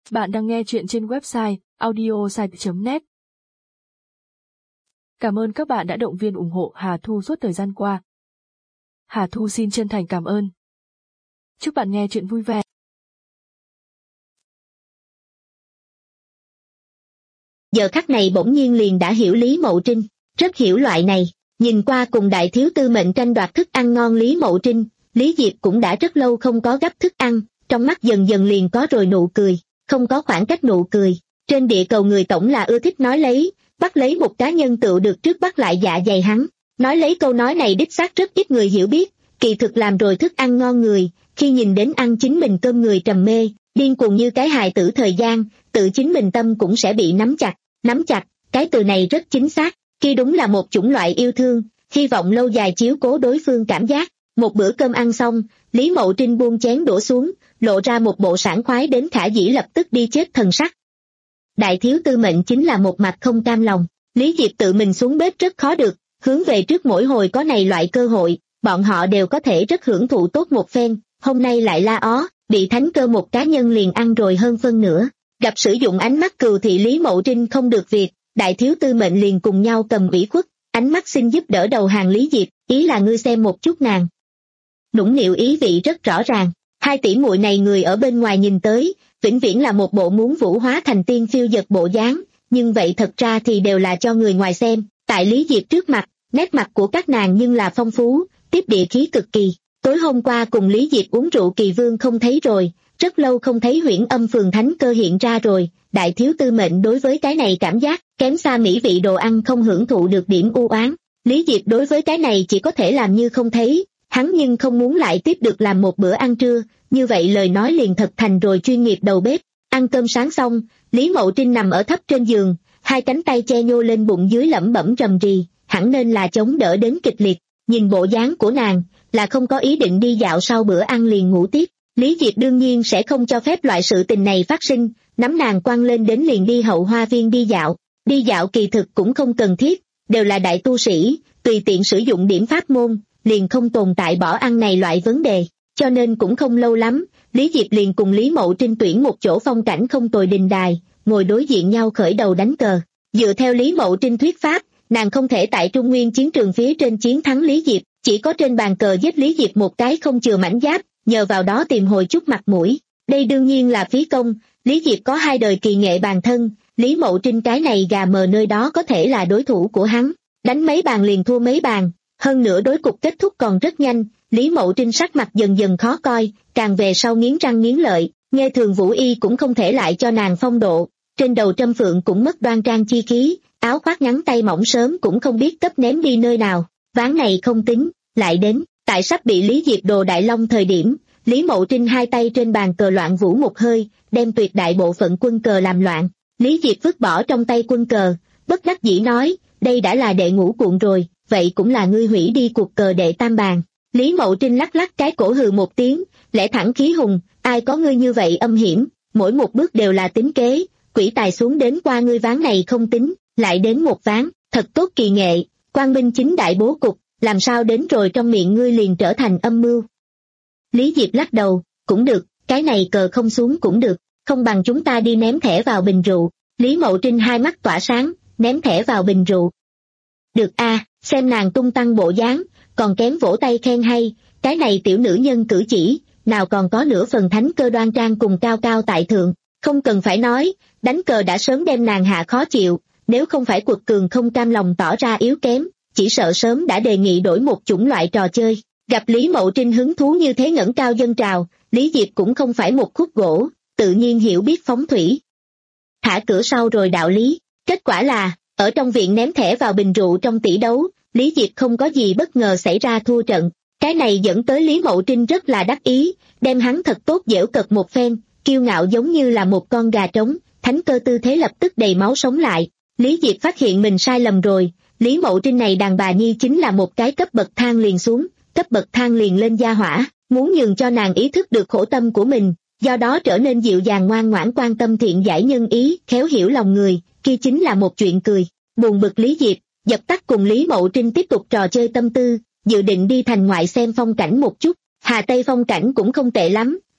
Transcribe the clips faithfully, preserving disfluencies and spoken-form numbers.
Bạn đang nghe chuyện trên website audiosite chấm net. Cảm ơn các bạn đã động viên ủng hộ Hà Thu suốt thời gian qua. Hà Thu xin chân thành cảm ơn. Chúc bạn nghe chuyện vui vẻ. Giờ khắc này bỗng nhiên liền đã hiểu Lý Mậu Trinh, rất hiểu loại này. Nhìn qua cùng đại thiếu tư mệnh tranh đoạt thức ăn ngon Lý Mậu Trinh, Lý Diệp cũng đã rất lâu không có gấp thức ăn, trong mắt dần dần liền có rồi nụ cười, không có khoảng cách nụ cười. Trên địa cầu người tổng là ưa thích nói lấy, bắt lấy một cá nhân tựu được trước bắt lại dạ dày hắn. Nói lấy câu nói này đích xác rất ít người hiểu biết, kỳ thực làm rồi thức ăn ngon người, khi nhìn đến ăn chính mình cơm người trầm mê, điên cuồng như cái hài tử thời gian, tự chính mình tâm cũng sẽ bị nắm chặt, nắm chặt, cái từ này rất chính xác, khi đúng là một chủng loại yêu thương, hy vọng lâu dài chiếu cố đối phương cảm giác. Một bữa cơm ăn xong, Lý Mậu Trinh buông chén đổ xuống, lộ ra một bộ sảng khoái đến khả dĩ lập tức đi chết thần sắc. Đại thiếu tư mệnh chính là một mặt không cam lòng, Lý Diệp tự mình xuống bếp rất khó được, hướng về trước mỗi hồi có này loại cơ hội, bọn họ đều có thể rất hưởng thụ tốt một phen, hôm nay lại la ó, bị thánh cơ một cá nhân liền ăn rồi hơn phân nửa. Gặp sử dụng ánh mắt cừu thị Lý Mậu Trinh không được việc, đại thiếu tư mệnh liền cùng nhau cầm ủy khuất, ánh mắt xin giúp đỡ đầu hàng Lý Diệp, ý là ngươi xem một chút nàng. Nũng nịu ý vị rất rõ ràng, hai tỷ muội này người ở bên ngoài nhìn tới, vĩnh viễn là một bộ muốn vũ hóa thành tiên phiêu dật bộ dáng, nhưng vậy thật ra thì đều là cho người ngoài xem, tại Lý Diệp trước mặt, nét mặt của các nàng nhưng là phong phú, tiếp địa khí cực kỳ. Tối hôm qua cùng Lý Diệp uống rượu Kỳ Vương không thấy rồi, rất lâu không thấy Huyễn Âm Phường thánh cơ hiện ra rồi, đại thiếu tư mệnh đối với cái này cảm giác, kém xa mỹ vị đồ ăn không hưởng thụ được điểm u oán. Lý Diệp đối với cái này chỉ có thể làm như không thấy, hắn nhưng không muốn lại tiếp được làm một bữa ăn trưa, như vậy lời nói liền thật thành rồi chuyên nghiệp đầu bếp. Ăn cơm sáng xong, Lý Mậu Trinh nằm ở thấp trên giường, hai cánh tay che nhô lên bụng dưới lẩm bẩm rầm rì, hẳn nên là chống đỡ đến kịch liệt, nhìn bộ dáng của nàng, là không có ý định đi dạo sau bữa ăn liền ngủ tiếp. Lý Diệp đương nhiên sẽ không cho phép loại sự tình này phát sinh, nắm nàng quăng lên đến liền đi hậu hoa viên đi dạo, đi dạo kỳ thực cũng không cần thiết, đều là đại tu sĩ, tùy tiện sử dụng điểm pháp môn, liền không tồn tại bỏ ăn này loại vấn đề, cho nên cũng không lâu lắm, Lý Diệp liền cùng Lý Mậu Trinh tuyển một chỗ phong cảnh không tồi đình đài, ngồi đối diện nhau khởi đầu đánh cờ. Dựa theo Lý Mậu Trinh thuyết pháp, nàng không thể tại Trung Nguyên chiến trường phía trên chiến thắng Lý Diệp, chỉ có trên bàn cờ giết Lý Diệp một cái không chừa mảnh giáp, nhờ vào đó tìm hồi chút mặt mũi. Đây đương nhiên là phí công, Lý Diệp có hai đời kỳ nghệ bàn thân, Lý Mậu Trinh cái này gà mờ nơi đó có thể là đối thủ của hắn, đánh mấy bàn liền thua mấy bàn, hơn nữa đối cục kết thúc còn rất nhanh. Lý Mậu Trinh sắc mặt dần dần khó coi, càng về sau nghiến răng nghiến lợi, nghe thường Vũ Y cũng không thể lại cho nàng phong độ, trên đầu Trâm Phượng cũng mất đoan trang chi khí, áo khoác ngắn tay mỏng sớm cũng không biết cấp ném đi nơi nào, ván này không tính, lại đến, tại sắp bị Lý Diệp đồ Đại Long thời điểm, Lý Mậu Trinh hai tay trên bàn cờ loạn vũ một hơi, đem tuyệt đại bộ phận quân cờ làm loạn, Lý Diệp vứt bỏ trong tay quân cờ, bất đắc dĩ nói, đây đã là đệ ngũ cuộn rồi, vậy cũng là ngươi hủy đi cuộc cờ đệ tam bàn. Lý Mậu Trinh lắc lắc cái cổ hừ một tiếng, lẽ thẳng khí hùng, ai có ngươi như vậy âm hiểm, mỗi một bước đều là tính kế, quỷ tài xuống đến qua ngươi ván này không tính, lại đến một ván, thật tốt kỳ nghệ, quang minh chính đại bố cục, làm sao đến rồi trong miệng ngươi liền trở thành âm mưu. Lý Diệp lắc đầu, cũng được, cái này cờ không xuống cũng được, không bằng chúng ta đi ném thẻ vào bình rượu. Lý Mậu Trinh hai mắt tỏa sáng, ném thẻ vào bình rượu. Được a, à, xem nàng tung tăng bộ dáng, còn kém vỗ tay khen hay, cái này tiểu nữ nhân cử chỉ, nào còn có nửa phần thánh cơ đoan trang cùng cao cao tại thượng, không cần phải nói, đánh cờ đã sớm đem nàng hạ khó chịu, nếu không phải Quật Cường không cam lòng tỏ ra yếu kém, chỉ sợ sớm đã đề nghị đổi một chủng loại trò chơi. Gặp Lý Mậu Trinh hứng thú như thế ngẩng cao dân trào, Lý Diệp cũng không phải một khúc gỗ, tự nhiên hiểu biết phóng thủy. Thả cửa sau rồi đạo lý, kết quả là, ở trong viện ném thẻ vào bình rượu trong tỷ đấu, Lý Diệp không có gì bất ngờ xảy ra thua trận, cái này dẫn tới Lý Mậu Trinh rất là đắc ý, đem hắn thật tốt giễu cợt một phen, kiêu ngạo giống như là một con gà trống, thánh cơ tư thế lập tức đầy máu sống lại. Lý Diệp phát hiện mình sai lầm rồi, Lý Mậu Trinh này đàn bà nhi chính là một cái cấp bậc thang liền xuống, cấp bậc thang liền lên gia hỏa, muốn nhường cho nàng ý thức được khổ tâm của mình, do đó trở nên dịu dàng ngoan ngoãn quan tâm thiện giải nhân ý, khéo hiểu lòng người, kia chính là một chuyện cười. Buồn bực Lý Diệp, dập tắt cùng Lý Mậu Trinh tiếp tục trò chơi tâm tư, dự định đi thành ngoại xem phong cảnh một chút. Hà Tây phong cảnh cũng không tệ lắm,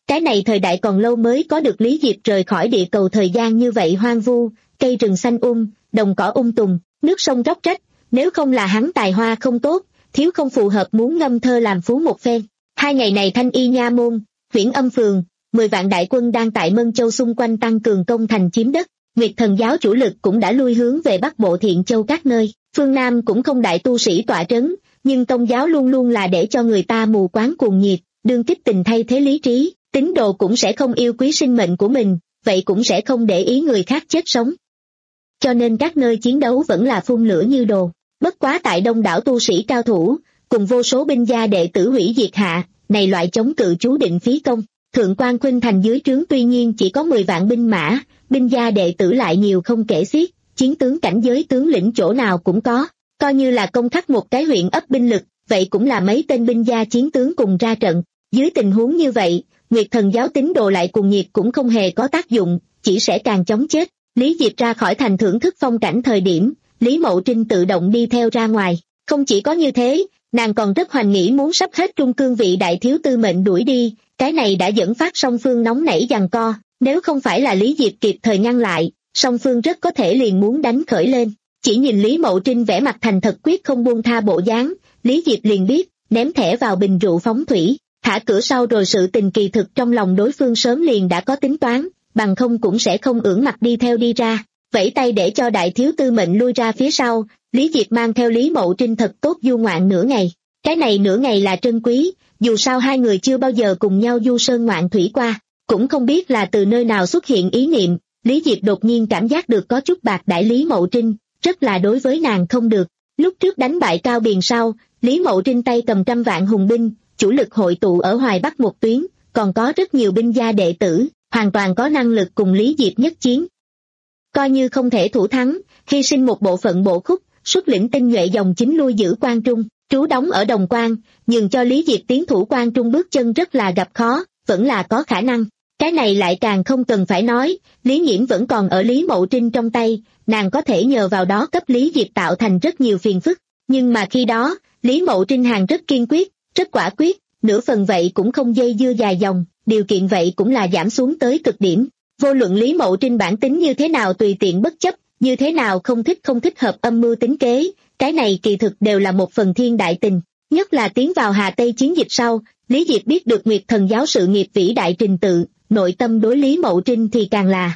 Cái này thời đại còn lâu mới có được Lý Diệp rời khỏi địa cầu thời gian như vậy hoang vu, cây rừng xanh um, đồng cỏ um tùm, nước sông róc rách, nếu không là hắn tài hoa không tốt, thiếu không phù hợp muốn ngâm thơ làm phú một phen. Hai ngày này Thanh Y Nha Môn, Huyễn Âm Phường, mười vạn đại quân đang tại Mân Châu xung quanh tăng cường công thành chiếm đất, Nguyệt Thần giáo chủ lực cũng đã lui hướng về Bắc Bộ Thiện Châu các nơi, phương Nam cũng không đại tu sĩ tọa trấn, nhưng Tông giáo luôn luôn là để cho người ta mù quáng cuồng nhiệt, đương kích tình thay thế lý trí, tín đồ cũng sẽ không yêu quý sinh mệnh của mình, vậy cũng sẽ không để ý người khác chết sống. Cho nên các nơi chiến đấu vẫn là phun lửa như đồ, bất quá tại đông đảo tu sĩ cao thủ, cùng vô số binh gia đệ tử hủy diệt hạ, này loại chống cự chú định phí công. Thượng quan Khuynh Thành dưới trướng tuy nhiên chỉ có mười vạn binh mã, binh gia đệ tử lại nhiều không kể xiết, chiến tướng cảnh giới tướng lĩnh chỗ nào cũng có, coi như là công khắc một cái huyện ấp binh lực, vậy cũng là mấy tên binh gia chiến tướng cùng ra trận. Dưới tình huống như vậy, Nguyệt Thần giáo tín đồ lại cùng nhiệt cũng không hề có tác dụng, chỉ sẽ càng chóng chết. Lý Diệp ra khỏi thành thưởng thức phong cảnh thời điểm, Lý Mậu Trinh tự động đi theo ra ngoài, không chỉ có như thế, nàng còn rất hoành nghĩ muốn sắp hết trung cương vị đại thiếu tư mệnh đuổi đi, cái này đã dẫn phát song phương nóng nảy giằng co, nếu không phải là Lý Diệp kịp thời ngăn lại, song phương rất có thể liền muốn đánh khởi lên. Chỉ nhìn Lý Mậu Trinh vẻ mặt thành thật quyết không buông tha bộ dáng, Lý Diệp liền biết, ném thẻ vào bình rượu phóng thủy, thả cửa sau rồi sự tình kỳ thực trong lòng đối phương sớm liền đã có tính toán, bằng không cũng sẽ không ưỡn mặt đi theo đi ra, vẫy tay để cho đại thiếu tư mệnh lui ra phía sau. Lý Diệp mang theo Lý Mậu Trinh thật tốt du ngoạn nửa ngày, cái này nửa ngày là trân quý, dù sao hai người chưa bao giờ cùng nhau du sơn ngoạn thủy qua, cũng không biết là từ nơi nào xuất hiện ý niệm, Lý Diệp đột nhiên cảm giác được có chút bạc đãi Lý Mậu Trinh, rất là đối với nàng không được. Lúc trước đánh bại Cao Biền sau, Lý Mậu Trinh tay cầm trăm vạn hùng binh, chủ lực hội tụ ở Hoài Bắc một tuyến, còn có rất nhiều binh gia đệ tử, hoàn toàn có năng lực cùng Lý Diệp nhất chiến. Coi như không thể thủ thắng, hy sinh một bộ phận bộ khúc, xuất lĩnh tinh nhuệ dòng chính lui giữ Quan Trung, trú đóng ở Đồng Quan, nhường cho Lý Diệp tiến thủ Quan Trung bước chân rất là gặp khó, vẫn là có khả năng. Cái này lại càng không cần phải nói, Lý Nghiễm vẫn còn ở Lý Mậu Trinh trong tay, nàng có thể nhờ vào đó cấp Lý Diệp tạo thành rất nhiều phiền phức, nhưng mà khi đó, Lý Mậu Trinh hàng rất kiên quyết, rất quả quyết, nửa phần vậy cũng không dây dưa dài dòng, điều kiện vậy cũng là giảm xuống tới cực điểm. Vô luận Lý Mậu Trinh bản tính như thế nào tùy tiện bất chấp, như thế nào không thích không thích hợp âm mưu tính kế, cái này kỳ thực đều là một phần thiên đại tình. Nhất là tiến vào Hà Tây chiến dịch sau, Lý Diệp biết được Nguyệt Thần giáo sự nghiệp vĩ đại trình tự, nội tâm đối Lý Mậu Trinh thì càng là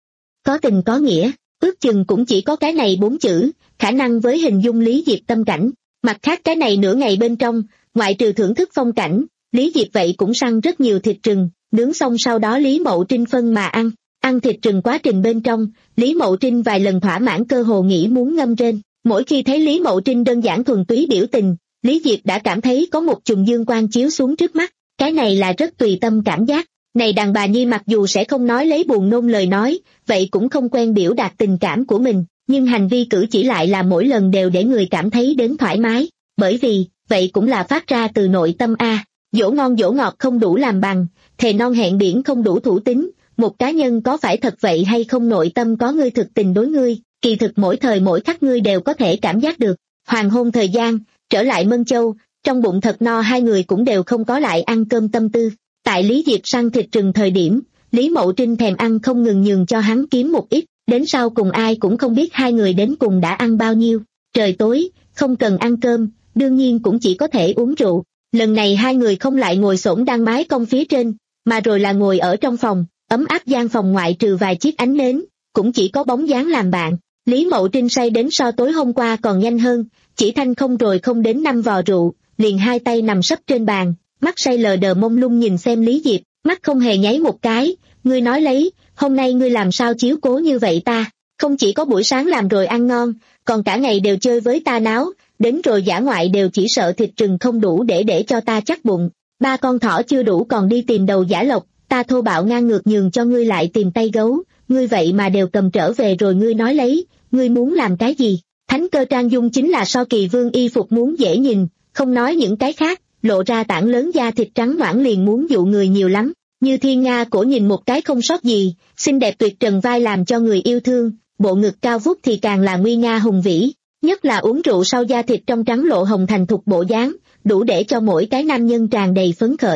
có tình có nghĩa, ước chừng cũng chỉ có cái này bốn chữ, khả năng với hình dung Lý Diệp tâm cảnh. Mặt khác cái này nửa ngày bên trong, ngoại trừ thưởng thức phong cảnh, Lý Diệp vậy cũng săn rất nhiều thịt rừng, nướng xong sau đó Lý Mậu Trinh phân mà ăn. Ăn thịt rừng quá trình bên trong, Lý Mậu Trinh vài lần thỏa mãn cơ hồ nghĩ muốn ngâm rên. Mỗi khi thấy Lý Mậu Trinh đơn giản thuần túy biểu tình, Lý Diệp đã cảm thấy có một chùm dương quang chiếu xuống trước mắt, cái này là rất tùy tâm cảm giác. Này đàn bà nhi mặc dù sẽ không nói lấy buồn nôn lời nói, vậy cũng không quen biểu đạt tình cảm của mình, nhưng hành vi cử chỉ lại là mỗi lần đều để người cảm thấy đến thoải mái, bởi vì, vậy cũng là phát ra từ nội tâm a. Dỗ ngon dỗ ngọt không đủ làm bằng, thề non hẹn biển không đủ thủ tín, một cá nhân có phải thật vậy hay không nội tâm có ngươi thực tình đối ngươi, kỳ thực mỗi thời mỗi khắc ngươi đều có thể cảm giác được. Hoàng hôn thời gian, trở lại Mân Châu, trong bụng thật no hai người cũng đều không có lại ăn cơm tâm tư. Tại Lý Diệp săn thịt rừng thời điểm, Lý Mậu Trinh thèm ăn không ngừng nhường cho hắn kiếm một ít, đến sau cùng ai cũng không biết hai người đến cùng đã ăn bao nhiêu. Trời tối, không cần ăn cơm, đương nhiên cũng chỉ có thể uống rượu. Lần này hai người không lại ngồi xổm đang mái cong phía trên, mà rồi là ngồi ở trong phòng, ấm áp gian phòng ngoại trừ vài chiếc ánh nến, cũng chỉ có bóng dáng làm bạn. Lý Mậu Trinh say đến so tối hôm qua còn nhanh hơn, chỉ thanh không rồi không đến năm vò rượu, liền hai tay nằm sấp trên bàn, mắt say lờ đờ mông lung nhìn xem Lý Diệp, mắt không hề nháy một cái. Ngươi nói lấy, hôm nay ngươi làm sao chiếu cố như vậy ta, không chỉ có buổi sáng làm rồi ăn ngon, còn cả ngày đều chơi với ta náo, đến rồi dã ngoại đều chỉ sợ thịt rừng không đủ để để cho ta chắc bụng, ba con thỏ chưa đủ còn đi tìm đầu giả lộc, ta thô bạo ngang ngược nhường cho ngươi lại tìm tay gấu, ngươi vậy mà đều cầm trở về rồi. Ngươi nói lấy, ngươi muốn làm cái gì? Thánh cơ trang dung chính là so kỳ vương y phục muốn dễ nhìn, không nói những cái khác, lộ ra tảng lớn da thịt trắng nõn liền muốn dụ người nhiều lắm, như thiên nga cổ nhìn một cái không sót gì, xinh đẹp tuyệt trần vai làm cho người yêu thương, bộ ngực cao vút thì càng là nguy nga hùng vĩ, nhất là uống rượu sau da thịt trong trắng lộ hồng thành thục bộ dáng, đủ để cho mỗi cái nam nhân tràn đầy phấn khởi.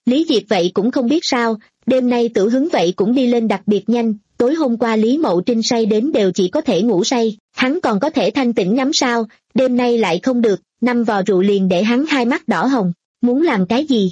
Lý Diệp vậy cũng không biết sao, đêm nay tử hứng vậy cũng đi lên đặc biệt nhanh, tối hôm qua Lý Mậu Trinh say đến đều chỉ có thể ngủ say, hắn còn có thể thanh tĩnh ngắm sao, đêm nay lại không được, năm vò rượu liền để hắn hai mắt đỏ hồng, muốn làm cái gì?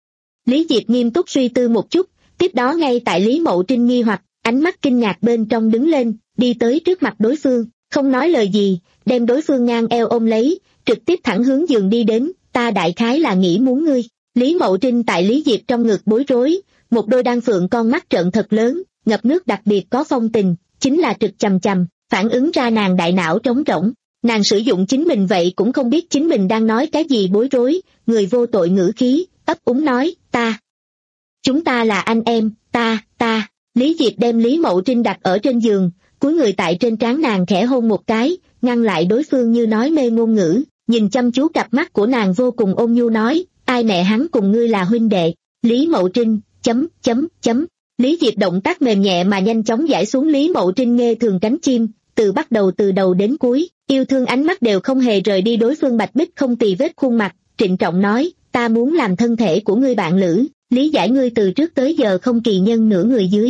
Lý Diệp nghiêm túc suy tư một chút, tiếp đó ngay tại Lý Mậu Trinh nghi hoặc, ánh mắt kinh ngạc bên trong đứng lên, đi tới trước mặt đối phương, không nói lời gì, đem đối phương ngang eo ôm lấy, trực tiếp thẳng hướng giường đi đến, ta đại khái là nghĩ muốn ngươi. Lý Mậu Trinh tại Lý Diệp trong ngực bối rối, một đôi đan phượng con mắt trợn thật lớn, ngập nước đặc biệt có phong tình, chính là trực chằm chằm, phản ứng ra nàng đại não trống rỗng. Nàng sử dụng chính mình vậy cũng không biết chính mình đang nói cái gì bối rối, người vô tội ngữ khí, ấp úng nói, ta. Chúng ta là anh em, ta, ta. Lý Diệp đem Lý Mậu Trinh đặt ở trên giường, cúi người tại trên trán nàng khẽ hôn một cái, ngăn lại đối phương như nói mê ngôn ngữ, nhìn chăm chú cặp mắt của nàng vô cùng ôn nhu nói, ai mẹ hắn cùng ngươi là huynh đệ. Lý Mậu Trinh, chấm, chấm, chấm. Lý Diệp động tác mềm nhẹ mà nhanh chóng giải xuống Lý Mậu Trinh nghe thường cánh chim, từ bắt đầu từ đầu đến cuối, yêu thương ánh mắt đều không hề rời đi đối phương bạch bích không tì vết khuôn mặt, trịnh trọng nói, ta muốn làm thân thể của ngươi bạn lữ, lý giải ngươi từ trước tới giờ không kỳ nhân nửa người dưới.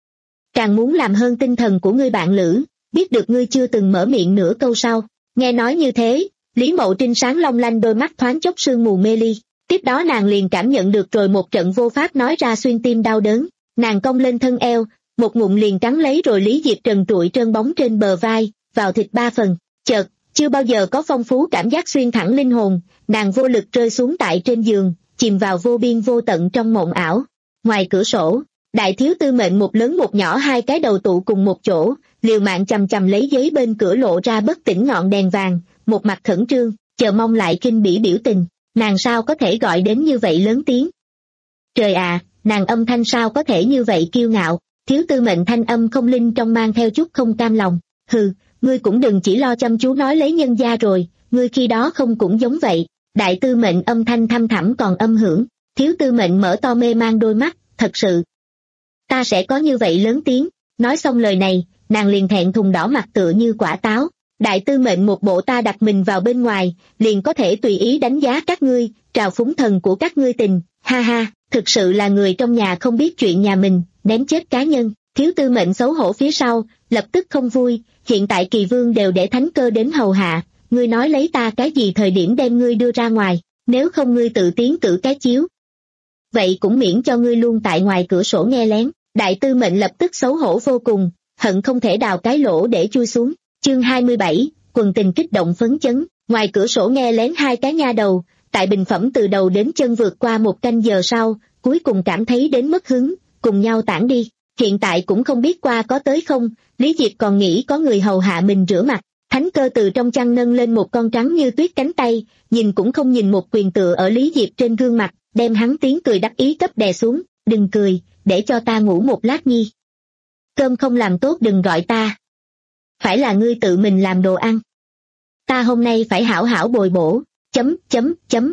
Càng muốn làm hơn tinh thần của ngươi bạn lữ, biết được ngươi chưa từng mở miệng nửa câu sau. Nghe nói như thế, Lý Mậu Trinh sáng long lanh đôi mắt thoáng chốc sương mù mê ly, tiếp đó nàng liền cảm nhận được rồi một trận vô pháp nói ra xuyên tim đau đớn, nàng cong lên thân eo, một ngụm liền cắn lấy rồi Lý Diệp trần trụi trơn bóng trên bờ vai, vào thịt ba phần, chợt, chưa bao giờ có phong phú cảm giác xuyên thẳng linh hồn, nàng vô lực rơi xuống tại trên giường, chìm vào vô biên vô tận trong mộng ảo. Ngoài cửa sổ, đại thiếu tư mệnh một lớn một nhỏ hai cái đầu tụ cùng một chỗ, liều mạng chầm chầm lấy giấy bên cửa lộ ra bất tỉnh ngọn đèn vàng, một mặt khẩn trương, chờ mong lại kinh bỉ biểu tình, nàng sao có thể gọi đến như vậy lớn tiếng. Trời à, nàng âm thanh sao có thể như vậy kiêu ngạo, thiếu tư mệnh thanh âm không linh trong mang theo chút không cam lòng, hừ, ngươi cũng đừng chỉ lo chăm chú nói lấy nhân gia rồi, ngươi khi đó không cũng giống vậy. Đại tư mệnh âm thanh thăm thẳm còn âm hưởng, thiếu tư mệnh mở to mê mang đôi mắt, thật sự. Ta sẽ có như vậy lớn tiếng, nói xong lời này, nàng liền thẹn thùng đỏ mặt tựa như quả táo. Đại tư mệnh một bộ ta đặt mình vào bên ngoài, liền có thể tùy ý đánh giá các ngươi, trào phúng thần của các ngươi tình, ha ha, thực sự là người trong nhà không biết chuyện nhà mình, ném chết cá nhân. Thiếu tư mệnh xấu hổ phía sau, lập tức không vui, hiện tại kỳ vương đều để thánh cơ đến hầu hạ, ngươi nói lấy ta cái gì thời điểm đem ngươi đưa ra ngoài, nếu không ngươi tự tiến cử cái chiếu. Vậy cũng miễn cho ngươi luôn tại ngoài cửa sổ nghe lén. Đại tư mệnh lập tức xấu hổ vô cùng, hận không thể đào cái lỗ để chui xuống. Chương hai mươi bảy, quần tình kích động phấn chấn, ngoài cửa sổ nghe lén hai cái nha đầu, tại bình phẩm từ đầu đến chân vượt qua một canh giờ sau, cuối cùng cảm thấy đến mất hứng, cùng nhau tản đi. Hiện tại cũng không biết qua có tới không, Lý Diệp còn nghĩ có người hầu hạ mình rửa mặt. Thánh cơ từ trong chăn nâng lên một con trắng như tuyết cánh tay, nhìn cũng không nhìn một quyền tựa ở Lý Diệp trên gương mặt, đem hắn tiếng cười đắc ý cấp đè xuống, đừng cười, để cho ta ngủ một lát nhi. Cơm không làm tốt đừng gọi ta. Phải là ngươi tự mình làm đồ ăn. Ta hôm nay phải hảo hảo bồi bổ, chấm, chấm, chấm.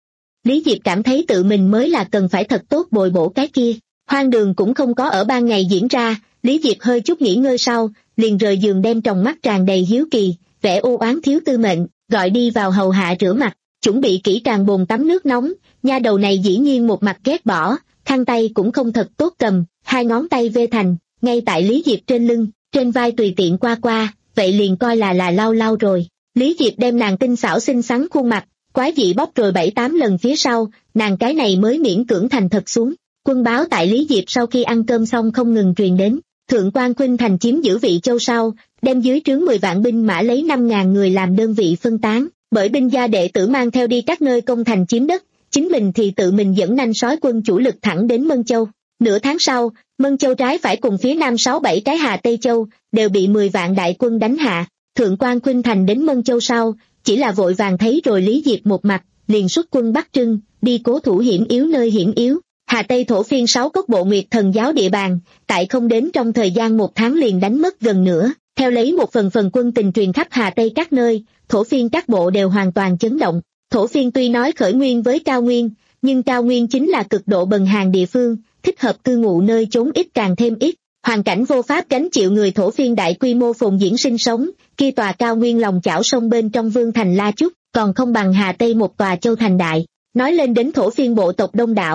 Lý Diệp cảm thấy tự mình mới là cần phải thật tốt bồi bổ cái kia, hoang đường cũng không có ở ban ngày diễn ra. Lý Diệp hơi chút nghỉ ngơi sau, liền rời giường đem tròng mắt tràn đầy hiếu kỳ, vẻ u oán thiếu tư mệnh, gọi đi vào hầu hạ rửa mặt, chuẩn bị kỹ càng bồn tắm nước nóng. Nha đầu này dĩ nhiên một mặt ghét bỏ, khăn tay cũng không thật tốt cầm, hai ngón tay vê thành, ngay tại Lý Diệp trên lưng, trên vai tùy tiện qua qua, vậy liền coi là là lau lau rồi. Lý Diệp đem nàng tinh xảo xinh xắn khuôn mặt, quái dị bóp rồi bảy tám lần phía sau, nàng cái này mới miễn cưỡng thành thật xuống. Quân báo tại Lý Diệp sau khi ăn cơm xong không ngừng truyền đến. Thượng quan Khuynh Thành chiếm giữ vị châu sau, đem dưới trướng mười vạn binh mã lấy năm ngàn người làm đơn vị phân tán, bởi binh gia đệ tử mang theo đi các nơi công thành chiếm đất, chính mình thì tự mình dẫn nanh sói quân chủ lực thẳng đến Mân Châu. Nửa tháng sau, Mân Châu trái phải cùng phía nam sáu bảy cái Hà Tây Châu, đều bị mười vạn đại quân đánh hạ. Thượng quan Khuynh Thành đến Mân Châu sau, chỉ là vội vàng thấy rồi Lý Diệp một mặt, liền xuất quân Bắc Trưng, đi cố thủ hiểm yếu nơi hiểm yếu. Hà Tây thổ phiên sáu cốc bộ Nguyệt Thần giáo địa bàn, tại không đến trong thời gian một tháng liền đánh mất gần nửa, theo lấy một phần phần quân tình truyền khắp Hà Tây các nơi, thổ phiên các bộ đều hoàn toàn chấn động. Thổ phiên tuy nói khởi nguyên với Cao Nguyên, nhưng Cao Nguyên chính là cực độ bần hàn địa phương, thích hợp cư ngụ nơi chốn ít càng thêm ít, hoàn cảnh vô pháp gánh chịu người thổ phiên đại quy mô phồn diễn sinh sống, kia tòa Cao Nguyên lòng chảo sông bên trong vương thành La Chúc, còn không bằng Hà Tây một tòa châu thành đại. Nói lên đến thổ phiên bộ tộc đông đảo,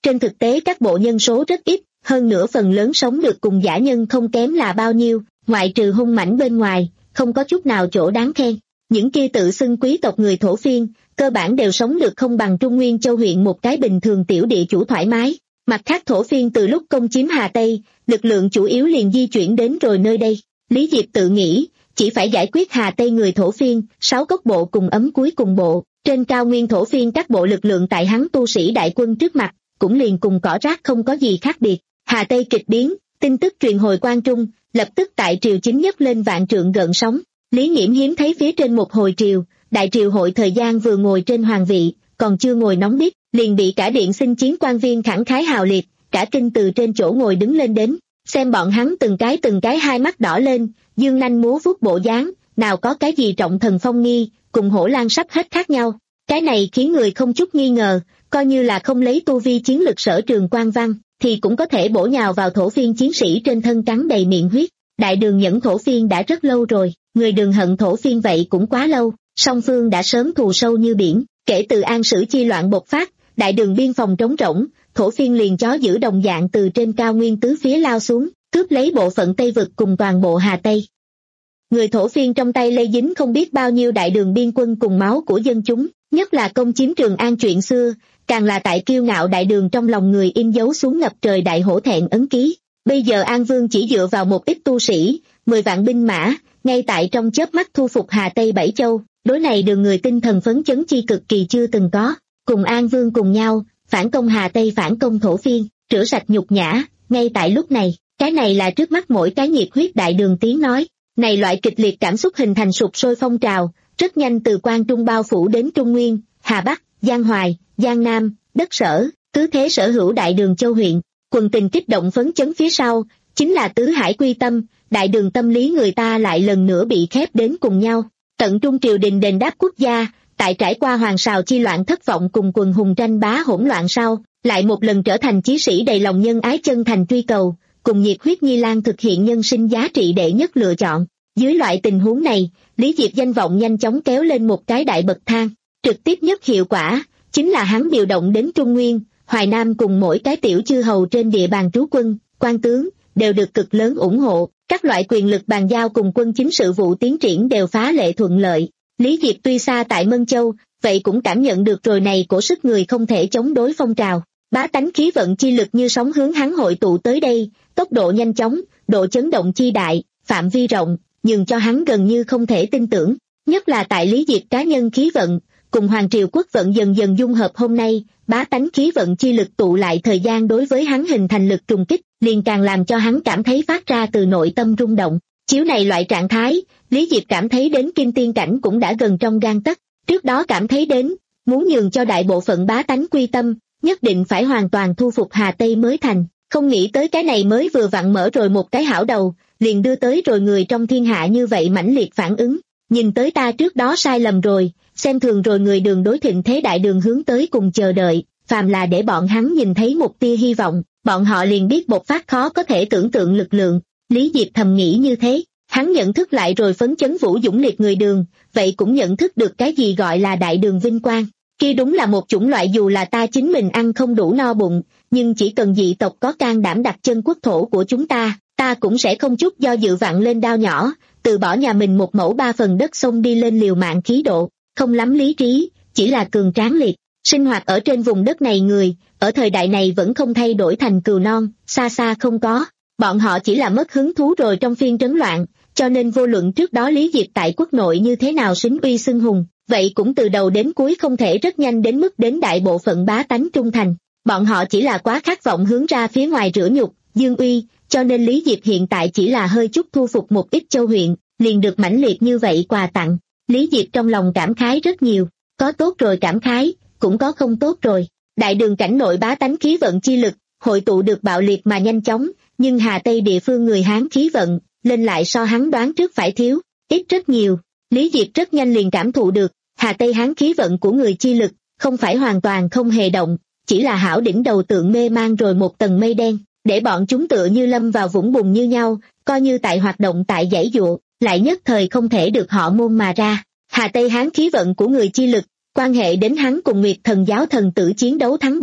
Trên thực tế các bộ nhân số rất ít, hơn nữa phần lớn sống được cùng dã nhân không kém là bao nhiêu, ngoại trừ hung mãnh bên ngoài, không có chút nào chỗ đáng khen. Những kia tự xưng quý tộc người thổ phiên, cơ bản đều sống được không bằng Trung Nguyên Châu huyện một cái bình thường tiểu địa chủ thoải mái. Mặt khác thổ phiên từ lúc công chiếm Hà Tây, lực lượng chủ yếu liền di chuyển đến rồi nơi đây. Lý Diệp tự nghĩ, chỉ phải giải quyết Hà Tây người thổ phiên, sáu cốc bộ cùng ấm cuối cùng bộ, trên cao nguyên thổ phiên các bộ lực lượng tại hắn tu sĩ đại quân trước mặt, cũng liền cùng cỏ rác không có gì khác biệt. Hà Tây kịch biến, tin tức truyền hồi Quan Trung, lập tức tại triều chính nhấc lên vạn trượng gợn sóng. Lý Nghiễm hiếm thấy phía trên một hồi triều, đại triều hội thời gian vừa ngồi trên hoàng vị, còn chưa ngồi nóng biết, liền bị cả điện xin chiến quan viên khẳng khái hào liệt, cả kinh từ trên chỗ ngồi đứng lên đến, xem bọn hắn từng cái từng cái hai mắt đỏ lên, dương nanh múa vuốt bộ dáng, nào có cái gì trọng thần phong nghi, cùng hổ lang sắp hết khác nhau. Cái này khiến người không chút nghi ngờ, coi như là không lấy tu vi chiến lực sở trường quan văn, thì cũng có thể bổ nhào vào thổ phiên chiến sĩ trên thân cắn đầy miệng huyết. Đại Đường nhẫn thổ phiên đã rất lâu rồi, người Đường hận thổ phiên vậy cũng quá lâu, song phương đã sớm thù sâu như biển. Kể từ An Sử chi loạn bộc phát, Đại Đường biên phòng trống rỗng, thổ phiên liền chó giữ đồng dạng từ trên cao nguyên tứ phía lao xuống, cướp lấy bộ phận Tây vực cùng toàn bộ Hà Tây. Người thổ phiên trong tay lây dính không biết bao nhiêu Đại Đường biên quân cùng máu của dân chúng, nhất là công chiếm Trường An chuyện xưa, càng là tại kiêu ngạo Đại Đường trong lòng người in dấu xuống ngập trời đại hổ thẹn ấn ký. Bây giờ An Vương chỉ dựa vào một ít tu sĩ, mười vạn binh mã, ngay tại trong chớp mắt thu phục Hà Tây Bảy Châu, đối này Đường người tinh thần phấn chấn chi cực kỳ chưa từng có, cùng An Vương cùng nhau, phản công Hà Tây phản công thổ phiên, rửa sạch nhục nhã, ngay tại lúc này, cái này là trước mắt mỗi cái nhiệt huyết Đại Đường tiếng nói, này loại kịch liệt cảm xúc hình thành sụp sôi phong trào, rất nhanh từ Quan Trung bao phủ đến Trung Nguyên, Hà Bắc, Giang Hoài, Giang Nam, đất Sở, cứ thế sở hữu Đại Đường châu huyện. Quần tình kích động phấn chấn phía sau, chính là tứ hải quy tâm, Đại Đường tâm lý người ta lại lần nữa bị khép đến cùng nhau. Tận trung triều đình đền đáp quốc gia, tại trải qua hoàng sào chi loạn thất vọng cùng quần hùng tranh bá hỗn loạn sau, lại một lần trở thành chí sĩ đầy lòng nhân ái chân thành truy cầu, cùng nhiệt huyết Nhi Lan thực hiện nhân sinh giá trị đệ nhất lựa chọn. Dưới loại tình huống này, Lý Diệp danh vọng nhanh chóng kéo lên một cái đại bậc thang, trực tiếp nhất hiệu quả, chính là hắn điều động đến Trung Nguyên, Hoài Nam cùng mỗi cái tiểu chư hầu trên địa bàn trú quân, quan tướng, đều được cực lớn ủng hộ, các loại quyền lực bàn giao cùng quân chính sự vụ tiến triển đều phá lệ thuận lợi. Lý Diệp tuy xa tại Mân Châu, vậy cũng cảm nhận được rồi này cổ sức người không thể chống đối phong trào, bá tánh khí vận chi lực như sóng hướng hắn hội tụ tới đây, tốc độ nhanh chóng, độ chấn động chi đại, phạm vi rộng, nhưng cho hắn gần như không thể tin tưởng, nhất là tại Lý Diệp cá nhân khí vận, cùng Hoàng Triều quốc vận dần dần dung hợp hôm nay, bá tánh khí vận chi lực tụ lại thời gian đối với hắn hình thành lực trùng kích, liền càng làm cho hắn cảm thấy phát ra từ nội tâm rung động. Chiếu này loại trạng thái, Lý Diệp cảm thấy đến kim tiên cảnh cũng đã gần trong gang tấc, trước đó cảm thấy đến, muốn nhường cho đại bộ phận bá tánh quy tâm, nhất định phải hoàn toàn thu phục Hà Tây mới thành, không nghĩ tới cái này mới vừa vặn mở rồi một cái hảo đầu, liền đưa tới rồi người trong thiên hạ như vậy mãnh liệt phản ứng, nhìn tới ta trước đó sai lầm rồi, xem thường rồi người Đường đối thịnh thế Đại Đường hướng tới cùng chờ đợi, phàm là để bọn hắn nhìn thấy một tia hy vọng, bọn họ liền biết bộc phát khó có thể tưởng tượng lực lượng. Lý Diệp thầm nghĩ như thế, hắn nhận thức lại rồi phấn chấn vũ dũng liệt người Đường, vậy cũng nhận thức được cái gì gọi là Đại Đường vinh quang, kia đúng là một chủng loại dù là ta chính mình ăn không đủ no bụng, nhưng chỉ cần dị tộc có can đảm đặt chân quốc thổ của chúng ta, ta cũng sẽ không chút do dự vặn lên đao nhỏ, từ bỏ nhà mình một mẫu ba phần đất sông đi lên liều mạng khí độ, không lắm lý trí, chỉ là cường tráng liệt. Sinh hoạt ở trên vùng đất này người, ở thời đại này vẫn không thay đổi thành cừu non, xa xa không có. Bọn họ chỉ là mất hứng thú rồi trong phiên trấn loạn, cho nên vô luận trước đó Lý Diệp tại quốc nội như thế nào xính uy xưng hùng, vậy cũng từ đầu đến cuối không thể rất nhanh đến mức đến đại bộ phận bá tánh trung thành. Bọn họ chỉ là quá khát vọng hướng ra phía ngoài rửa nhục, dương uy, cho nên Lý Diệp hiện tại chỉ là hơi chút thu phục một ít châu huyện, liền được mãnh liệt như vậy quà tặng. Lý Diệp trong lòng cảm khái rất nhiều, có tốt rồi cảm khái, cũng có không tốt rồi. Đại Đường cảnh nội bá tánh khí vận chi lực, hội tụ được bạo liệt mà nhanh chóng, nhưng Hà Tây địa phương người Hán khí vận, lên lại so hắn đoán trước phải thiếu, ít rất nhiều. Lý Diệp rất nhanh liền cảm thụ được, Hà Tây Hán khí vận của người chi lực, không phải hoàn toàn không hề động, chỉ là hảo đỉnh đầu tượng mê mang rồi một tầng mây đen, để bọn chúng tựa như lâm vào vũng bùn như nhau, coi như tại hoạt động tại dãy dụa, lại nhất thời không thể được họ môn mà ra. Hà Tây Hán khí vận của người chi lực, quan hệ đến hắn cùng Nguyệt Thần giáo thần tử chiến đấu thắng bại,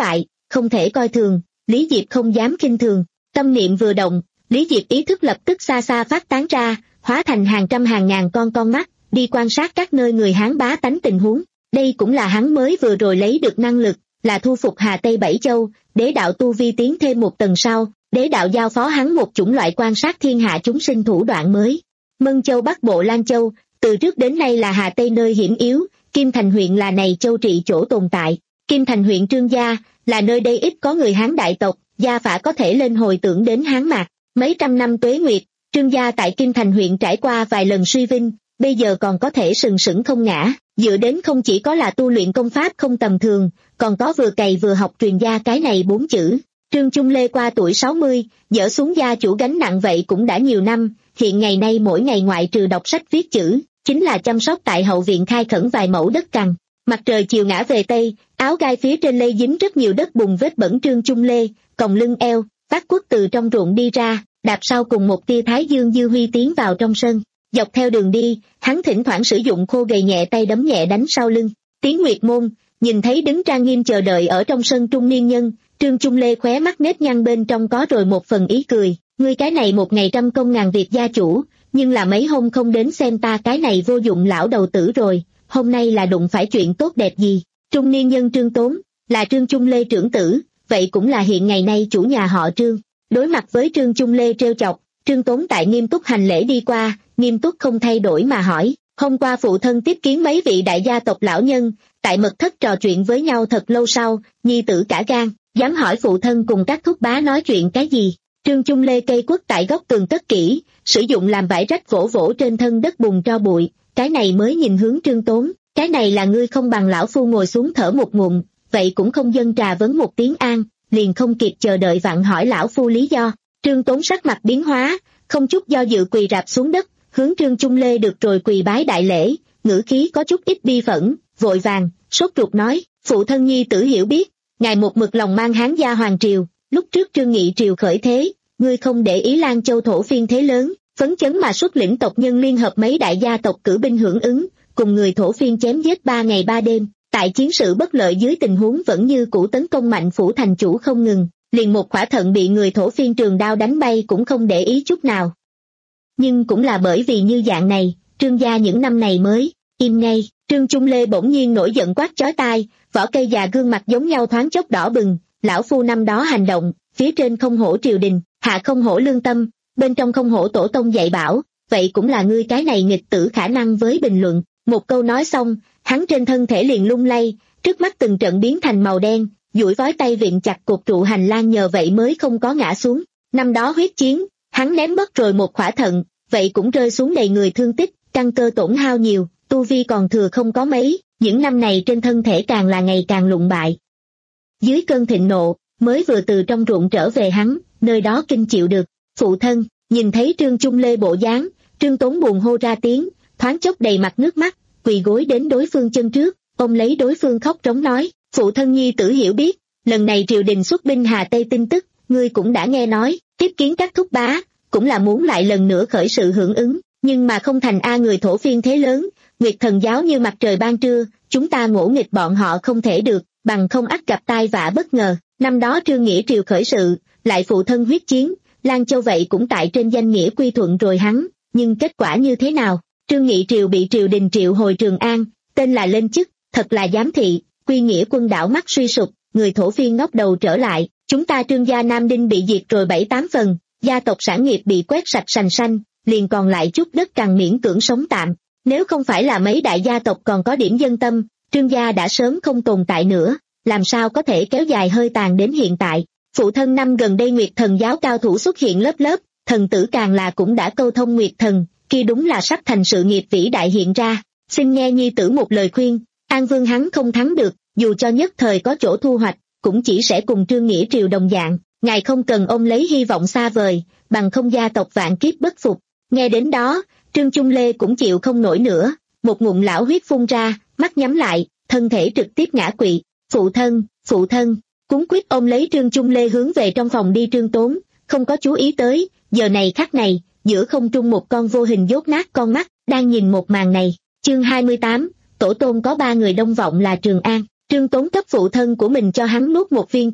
không thể coi thường, Lý Diệp không dám khinh thường. Tâm niệm vừa động, Lý Diệp ý thức lập tức xa xa phát tán ra, hóa thành hàng trăm hàng ngàn con con mắt, đi quan sát các nơi người Hán bá tánh tình huống. Đây cũng là hắn mới vừa rồi lấy được năng lực, là thu phục Hà Tây Bảy Châu, đế đạo tu vi tiến thêm một tầng sau, đế đạo giao phó hắn một chủng loại quan sát thiên hạ chúng sinh thủ đoạn mới. Mân Châu Bắc Bộ Lan Châu, từ trước đến nay là Hà Tây nơi hiểm yếu, Kim Thành huyện là này châu trị chỗ tồn tại. Kim Thành huyện Trương gia, là nơi đây ít có người Hán đại tộc, gia phả có thể lên hồi tưởng đến Hán Mạc. Mấy trăm năm tuế nguyệt, Trương gia tại Kim Thành huyện trải qua vài lần suy vinh, bây giờ còn có thể sừng sững không ngã, dựa đến không chỉ có là tu luyện công pháp không tầm thường, còn có vừa cày vừa học truyền gia cái này bốn chữ. Trương Trung Lê qua tuổi sáu mươi, dỡ xuống gia chủ gánh nặng vậy cũng đã nhiều năm, hiện ngày nay mỗi ngày ngoại trừ đọc sách viết chữ, chính là chăm sóc tại hậu viện khai khẩn vài mẫu đất cằn. Mặt trời chiều ngã về Tây, áo gai phía trên lây dính rất nhiều đất bùn vết bẩn. Trương Trung Lê, còng lưng eo, vác cuốc từ trong ruộng đi ra, đạp sau cùng một tia thái dương dư huy tiến vào trong sân. Dọc theo đường đi, hắn thỉnh thoảng sử dụng khô gầy nhẹ tay đấm nhẹ đánh sau lưng. Tiến Nguyệt Môn, nhìn thấy đứng trang nghiêm chờ đợi ở trong sân trung niên nhân, Trương Trung Lê khóe mắt nếp nhăn bên trong có rồi một phần ý cười. Ngươi cái này một ngày trăm công ngàn việc gia chủ, nhưng là mấy hôm không đến xem ta cái này vô dụng lão đầu tử rồi, hôm nay là đụng phải chuyện tốt đẹp gì? Trung niên nhân Trương Tốn, là Trương Trung Lê trưởng tử, vậy cũng là hiện ngày nay chủ nhà họ Trương. Đối mặt với Trương Trung Lê trêu chọc, Trương Tốn tại nghiêm túc hành lễ đi qua, nghiêm túc không thay đổi mà hỏi, hôm qua phụ thân tiếp kiến mấy vị đại gia tộc lão nhân, tại mật thất trò chuyện với nhau thật lâu sau, nhi tử cả gan, dám hỏi phụ thân cùng các thúc bá nói chuyện cái gì? Trương Trung Lê cây quất tại góc tường cất kỹ, sử dụng làm vải rách vỗ vỗ trên thân đất bùn tro bụi, cái này mới nhìn hướng Trương Tốn, cái này là ngươi không bằng lão phu ngồi xuống thở một ngụm, vậy cũng không dâng trà vấn một tiếng an, liền không kịp chờ đợi vặn hỏi lão phu lý do. Trương Tốn sắc mặt biến hóa, không chút do dự quỳ rạp xuống đất, hướng Trương Trung Lê được rồi quỳ bái đại lễ, ngữ khí có chút ít bi phẫn, vội vàng, sốt ruột nói, phụ thân nhi tử hiểu biết, ngài một mực lòng mang Hán gia hoàng triều, lúc trước Trương Nghị triều khởi thế, ngươi không để ý Lan Châu thổ phiên thế lớn, phấn chấn mà xuất lĩnh tộc nhân liên hợp mấy đại gia tộc cử binh hưởng ứng, cùng người thổ phiên chém giết ba ngày ba đêm, tại chiến sự bất lợi dưới tình huống vẫn như cũ tấn công mạnh phủ thành chủ không ngừng, liền một khỏa thận bị người thổ phiên trường đao đánh bay cũng không để ý chút nào. Nhưng cũng là bởi vì như dạng này, Trương gia những năm này mới im ngay. Trương Trung Lê bỗng nhiên nổi giận quát chói tai, vỏ cây già gương mặt giống nhau thoáng chốc đỏ bừng, lão phu năm đó hành động, phía trên không hổ triều đình, hạ không hổ lương tâm, bên trong không hổ tổ tông dạy bảo, vậy cũng là ngươi cái này nghịch tử khả năng với bình luận. Một câu nói xong, hắn trên thân thể liền lung lay, trước mắt từng trận biến thành màu đen, duỗi vói tay viện chặt cột trụ hành lang nhờ vậy mới không có ngã xuống. Năm đó huyết chiến, hắn ném mất rồi một khỏa thận, vậy cũng rơi xuống đầy người thương tích, căn cơ tổn hao nhiều, tu vi còn thừa không có mấy, những năm này trên thân thể càng là ngày càng lụng bại. Dưới cơn thịnh nộ, mới vừa từ trong ruộng trở về hắn, nơi đó kinh chịu được, phụ thân, nhìn thấy Trương Trung Lê bộ dáng, Trương Tốn buồn hô ra tiếng, thoáng chốc đầy mặt nước mắt, quỳ gối đến đối phương chân trước, ôm lấy đối phương khóc trống nói, phụ thân nhi tử hiểu biết, lần này triều đình xuất binh Hà Tây tin tức, ngươi cũng đã nghe nói, tiếp kiến các thúc bá, cũng là muốn lại lần nữa khởi sự hưởng ứng, nhưng mà không thành a người thổ phiên thế lớn, Nguyệt thần giáo như mặt trời ban trưa, chúng ta ngỗ nghịch bọn họ không thể được, bằng không ắt gặp tai vạ bất ngờ. Năm đó Trương Nghĩa triều khởi sự, lại phụ thân huyết chiến, Lan Châu vậy cũng tại trên danh nghĩa quy thuận rồi hắn, nhưng kết quả như thế nào? Trương Nghị triều bị triều đình triệu hồi Trường An, tên là lên chức, thật là giám thị, quy nghĩa quân đảo mắt suy sụp, người thổ phiên ngóc đầu trở lại, chúng ta Trương gia Nam Đinh bị diệt rồi bảy tám phần, gia tộc sản nghiệp bị quét sạch sành sanh, liền còn lại chút đất cằn miễn cưỡng sống tạm. Nếu không phải là mấy đại gia tộc còn có điểm dân tâm, Trương gia đã sớm không tồn tại nữa, làm sao có thể kéo dài hơi tàn đến hiện tại. Phụ thân năm gần đây Nguyệt thần giáo cao thủ xuất hiện lớp lớp, thần tử càng là cũng đã câu thông Nguyệt thần, kia đúng là sắp thành sự nghiệp vĩ đại hiện ra. Xin nghe nhi tử một lời khuyên, An Vương hắn không thắng được, dù cho nhất thời có chỗ thu hoạch, cũng chỉ sẽ cùng Trương Nghĩa triều đồng dạng, ngài không cần ôm lấy hy vọng xa vời, bằng không gia tộc vạn kiếp bất phục. Nghe đến đó, Trương Trung Lê cũng chịu không nổi nữa, một ngụm lão huyết phun ra, mắt nhắm lại, thân thể trực tiếp ngã quỵ. Phụ thân, phụ thân, cúng quýt ôm lấy Trương Trung Lê hướng về trong phòng đi. Trương Tốn không có chú ý tới, giờ này khắc này, giữa không trung một con vô hình dốt nát con mắt, đang nhìn một màn này. Chương hai mươi tám, tổ tôn có ba người đông vọng là Trường An. Trương Tốn cấp phụ thân của mình cho hắn nuốt một viên thuốc,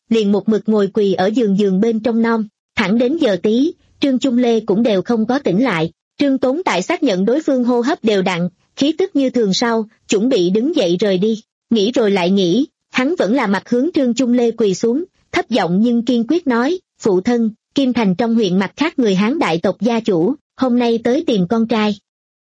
liền một mực ngồi quỳ ở giường giường bên trong non, thẳng đến giờ tí, Trương Chung Lê cũng đều không có tỉnh lại. Trương Tốn tại xác nhận đối phương hô hấp đều đặn, khí tức như thường sau, chuẩn bị đứng dậy rời đi, nghĩ rồi lại nghĩ, hắn vẫn là mặt hướng Trương Chung Lê quỳ xuống, thấp giọng nhưng kiên quyết nói, phụ thân, Kim Thành trong huyện mặt khác người Hán đại tộc gia chủ, hôm nay tới tìm con trai.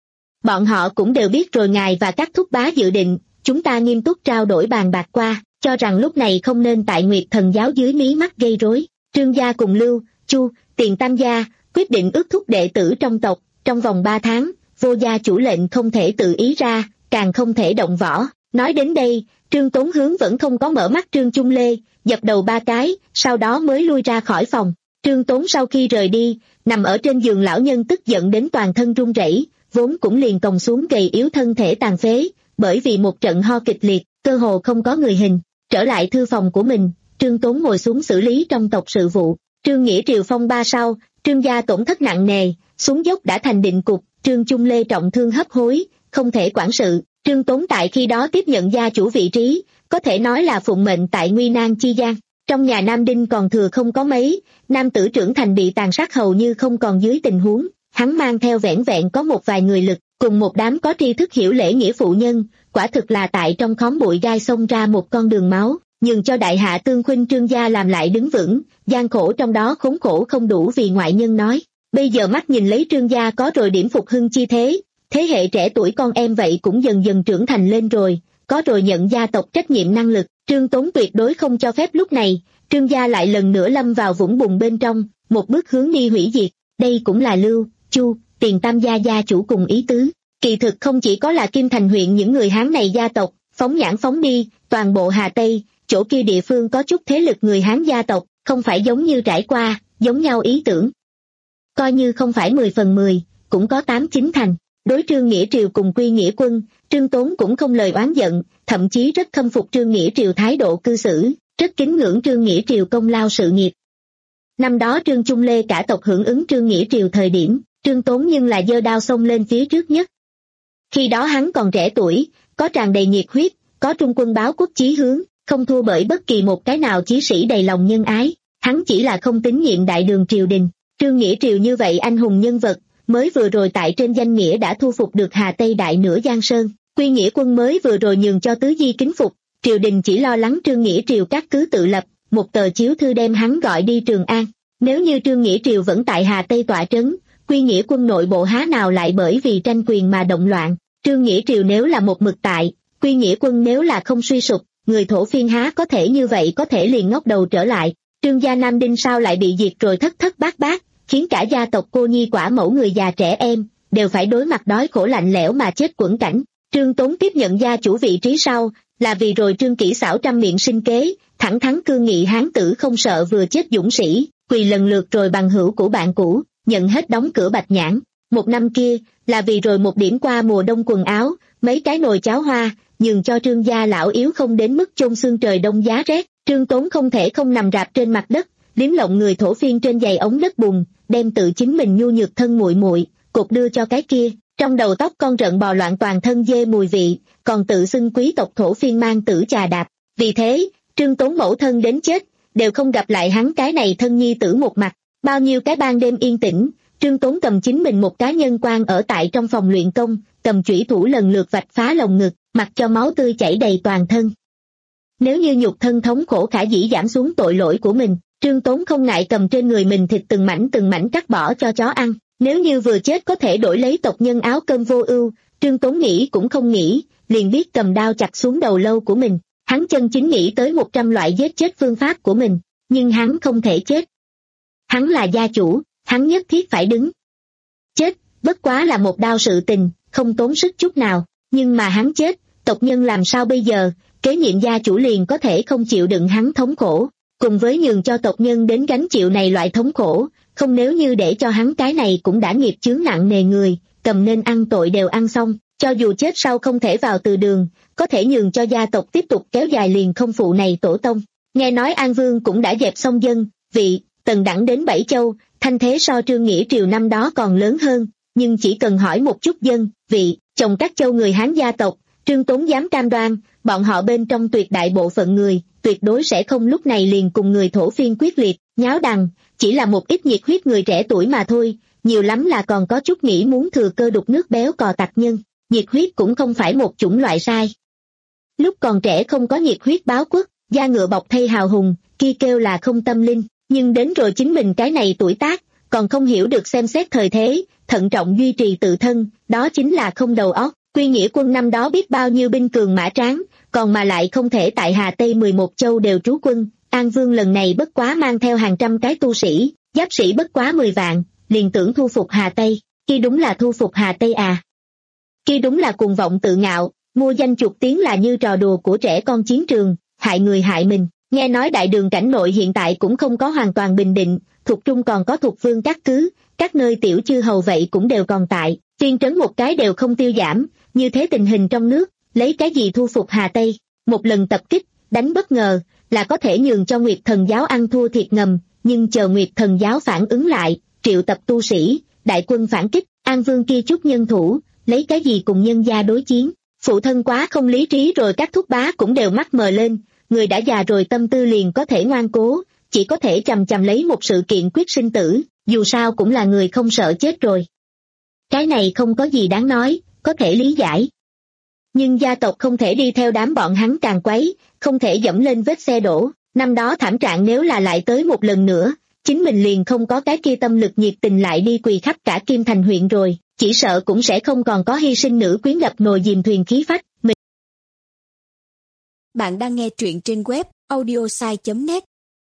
Bọn họ cũng đều biết rồi ngài và các thúc bá dự định, chúng ta nghiêm túc trao đổi bàn bạc qua, cho rằng lúc này không nên tại Nguyệt Thần giáo dưới mí mắt gây rối. Trương gia cùng Lưu, Chu, Tiền Tam gia, quyết định ước thúc đệ tử trong tộc, trong vòng ba tháng, vô gia chủ lệnh không thể tự ý ra, càng không thể động võ. Nói đến đây, Trương Tốn hướng vẫn không có mở mắt Trương Chung Lê, dập đầu ba cái, sau đó mới lui ra khỏi phòng. Trương Tốn sau khi rời đi, nằm ở trên giường lão nhân tức giận đến toàn thân run rẩy, vốn cũng liền còng xuống gầy yếu thân thể tàn phế, bởi vì một trận ho kịch liệt, cơ hồ không có người hình. Trở lại thư phòng của mình, Trương Tốn ngồi xuống xử lý trong tộc sự vụ. Trương Nghĩa Triều phong ba sau, Trương gia tổn thất nặng nề, xuống dốc đã thành định cục, Trương Chung Lê trọng thương hấp hối, không thể quản sự. Trương Tốn tại khi đó tiếp nhận gia chủ vị trí, có thể nói là phụng mệnh tại nguy nan chi gian. Trong nhà Nam Đinh còn thừa không có mấy, nam tử trưởng thành bị tàn sát hầu như không còn dưới tình huống, hắn mang theo vẻn vẹn có một vài người lực, cùng một đám có tri thức hiểu lễ nghĩa phụ nhân, quả thực là tại trong khóm bụi gai xông ra một con đường máu, nhường cho đại hạ tương khuynh Trương gia làm lại đứng vững, gian khổ trong đó khốn khổ không đủ vì ngoại nhân nói. Bây giờ mắt nhìn lấy Trương gia có rồi điểm phục hưng chi thế, thế hệ trẻ tuổi con em vậy cũng dần dần trưởng thành lên rồi, có rồi nhận gia tộc trách nhiệm năng lực, Trương Tốn tuyệt đối không cho phép lúc này, Trương gia lại lần nữa lâm vào vũng bùn bên trong, một bước hướng đi hủy diệt. Đây cũng là Lưu, Chu, Tiền Tam gia gia chủ cùng ý tứ. Kỳ thực không chỉ có là Kim Thành huyện những người Hán này gia tộc, phóng nhãn phóng đi, toàn bộ Hà Tây, chỗ kia địa phương có chút thế lực người Hán gia tộc, không phải giống như trải qua, giống nhau ý tưởng. Coi như không phải mười phần mười, cũng có tám chín thành. Đối Trương Nghĩa Triều cùng Quy Nghĩa Quân, Trương Tốn cũng không lời oán giận, thậm chí rất khâm phục Trương Nghĩa Triều thái độ cư xử, rất kính ngưỡng Trương Nghĩa Triều công lao sự nghiệp. Năm đó Trương Chung Lê cả tộc hưởng ứng Trương Nghĩa Triều thời điểm, Trương Tốn nhưng là giơ đao xông lên phía trước nhất. Khi đó hắn còn trẻ tuổi, có tràn đầy nhiệt huyết, có trung quân báo quốc chí hướng, không thua bởi bất kỳ một cái nào chí sĩ đầy lòng nhân ái, hắn chỉ là không tín nhiệm đại đường triều đình. Trương Nghĩa Triều như vậy anh hùng nhân vật, mới vừa rồi tại trên danh nghĩa đã thu phục được Hà Tây đại nửa Giang Sơn, Quy Nghĩa Quân mới vừa rồi nhường cho tứ di kính phục, triều đình chỉ lo lắng Trương Nghĩa Triều các cứ tự lập, một tờ chiếu thư đem hắn gọi đi Trường An. Nếu như Trương Nghĩa Triều vẫn tại Hà Tây tọa trấn, Quy Nghĩa Quân nội bộ há nào lại bởi vì tranh quyền mà động loạn. Trương Nghĩa Triều nếu là một mực tại, Quy Nghĩa Quân nếu là không suy sụp, người thổ phiên há có thể như vậy có thể liền ngóc đầu trở lại. Trương gia Nam Đinh sao lại bị diệt rồi thất thất bát bát, khiến cả gia tộc cô nhi quả mẫu người già trẻ em, đều phải đối mặt đói khổ lạnh lẽo mà chết quẫn cảnh. Trương Tốn tiếp nhận gia chủ vị trí sau, là vì rồi Trương Kỷ xảo trăm miệng sinh kế, thẳng thắn cương nghị hán tử không sợ vừa chết dũng sĩ, quỳ lần lượt rồi bằng hữu của bạn cũ, nhận hết đóng cửa Bạch Nhãn. Một năm kia, là vì rồi một điểm qua mùa đông quần áo, mấy cái nồi cháo hoa, nhường cho Trương gia lão yếu không đến mức chôn xương trời đông giá rét. Trương Tốn không thể không nằm rạp trên mặt đất, liếm lộng người thổ phiên trên giày ống đất bùn, đem tự chính mình nhu nhược thân muội muội cột đưa cho cái kia, trong đầu tóc con rợn bò loạn toàn thân dê mùi vị, còn tự xưng quý tộc thổ phiên mang tử trà đạp. Vì thế, Trương Tốn mẫu thân đến chết, đều không gặp lại hắn cái này thân nhi tử một mặt. Bao nhiêu cái ban đêm yên tĩnh, Trương Tốn cầm chính mình một cá nhân quan ở tại trong phòng luyện công, cầm chủy thủ lần lượt vạch phá lồng ngực, mặc cho máu tươi chảy đầy toàn thân. Nếu như nhục thân thống khổ khả dĩ giảm xuống tội lỗi của mình, Trương Tốn không ngại cầm trên người mình thịt từng mảnh từng mảnh cắt bỏ cho chó ăn. Nếu như vừa chết có thể đổi lấy tộc nhân áo cơm vô ưu, Trương Tốn nghĩ cũng không nghĩ, liền biết cầm đao chặt xuống đầu lâu của mình. Hắn chân chính nghĩ tới một trăm loại giết chết phương pháp của mình, nhưng hắn không thể chết. Hắn là gia chủ, hắn nhất thiết phải đứng. Chết, bất quá là một đao sự tình, không tốn sức chút nào, nhưng mà hắn chết, tộc nhân làm sao bây giờ, kế nhiệm gia chủ liền có thể không chịu đựng hắn thống khổ, cùng với nhường cho tộc nhân đến gánh chịu này loại thống khổ, không nếu như để cho hắn cái này cũng đã nghiệp chướng nặng nề người, cầm nên ăn tội đều ăn xong, cho dù chết sau không thể vào từ đường, có thể nhường cho gia tộc tiếp tục kéo dài liền không phụ này tổ tông. Nghe nói An Vương cũng đã dẹp xong dân, vị, tần đẳng đến Bảy Châu, thanh thế so Trương Nghĩa Triều năm đó còn lớn hơn, nhưng chỉ cần hỏi một chút dân, vị, chồng các châu người Hán gia tộc, Trương Tốn dám cam đoan, bọn họ bên trong tuyệt đại bộ phận người, tuyệt đối sẽ không lúc này liền cùng người thổ phiên quyết liệt, nháo đằng, chỉ là một ít nhiệt huyết người trẻ tuổi mà thôi, nhiều lắm là còn có chút nghĩ muốn thừa cơ đục nước béo cò tặc nhân, nhiệt huyết cũng không phải một chủng loại sai. Lúc còn trẻ không có nhiệt huyết báo quốc, da ngựa bọc thây hào hùng, kia kêu là không tâm linh, nhưng đến rồi chính mình cái này tuổi tác, còn không hiểu được xem xét thời thế, thận trọng duy trì tự thân, đó chính là không đầu óc. Quy Nghĩa quân năm đó biết bao nhiêu binh cường mã tráng, còn mà lại không thể tại Hà Tây mười một châu đều trú quân, An Vương lần này bất quá mang theo hàng trăm cái tu sĩ, giáp sĩ bất quá mười vạn, liền tưởng thu phục Hà Tây, kia đúng là thu phục Hà Tây à. Kia đúng là cuồng vọng tự ngạo, mua danh chuộc tiếng là như trò đùa của trẻ con chiến trường, hại người hại mình. Nghe nói đại đường cảnh nội hiện tại cũng không có hoàn toàn bình định, thuộc trung còn có thuộc vương các cứ, các nơi tiểu chư hầu vậy cũng đều còn tại, phiên trấn một cái đều không tiêu giảm, như thế tình hình trong nước, lấy cái gì thu phục Hà Tây, một lần tập kích, đánh bất ngờ, là có thể nhường cho Nguyệt Thần giáo ăn thua thiệt ngầm, nhưng chờ Nguyệt Thần giáo phản ứng lại, triệu tập tu sĩ, đại quân phản kích, An Vương kia chút nhân thủ, lấy cái gì cùng nhân gia đối chiến, phụ thân quá không lý trí rồi các thúc bá cũng đều mắt mờ lên, người đã già rồi tâm tư liền có thể ngoan cố, chỉ có thể chằm chằm lấy một sự kiện quyết sinh tử, dù sao cũng là người không sợ chết rồi. Cái này không có gì đáng nói, có thể lý giải. Nhưng gia tộc không thể đi theo đám bọn hắn càng quấy, không thể dẫm lên vết xe đổ, năm đó thảm trạng nếu là lại tới một lần nữa, chính mình liền không có cái kia tâm lực nhiệt tình lại đi quỳ khắp cả Kim Thành huyện rồi, chỉ sợ cũng sẽ không còn có hy sinh nữ quyến đập nồi dìm thuyền khí phách. Mình... Bạn đang nghe truyện trên web audiosai chấm net.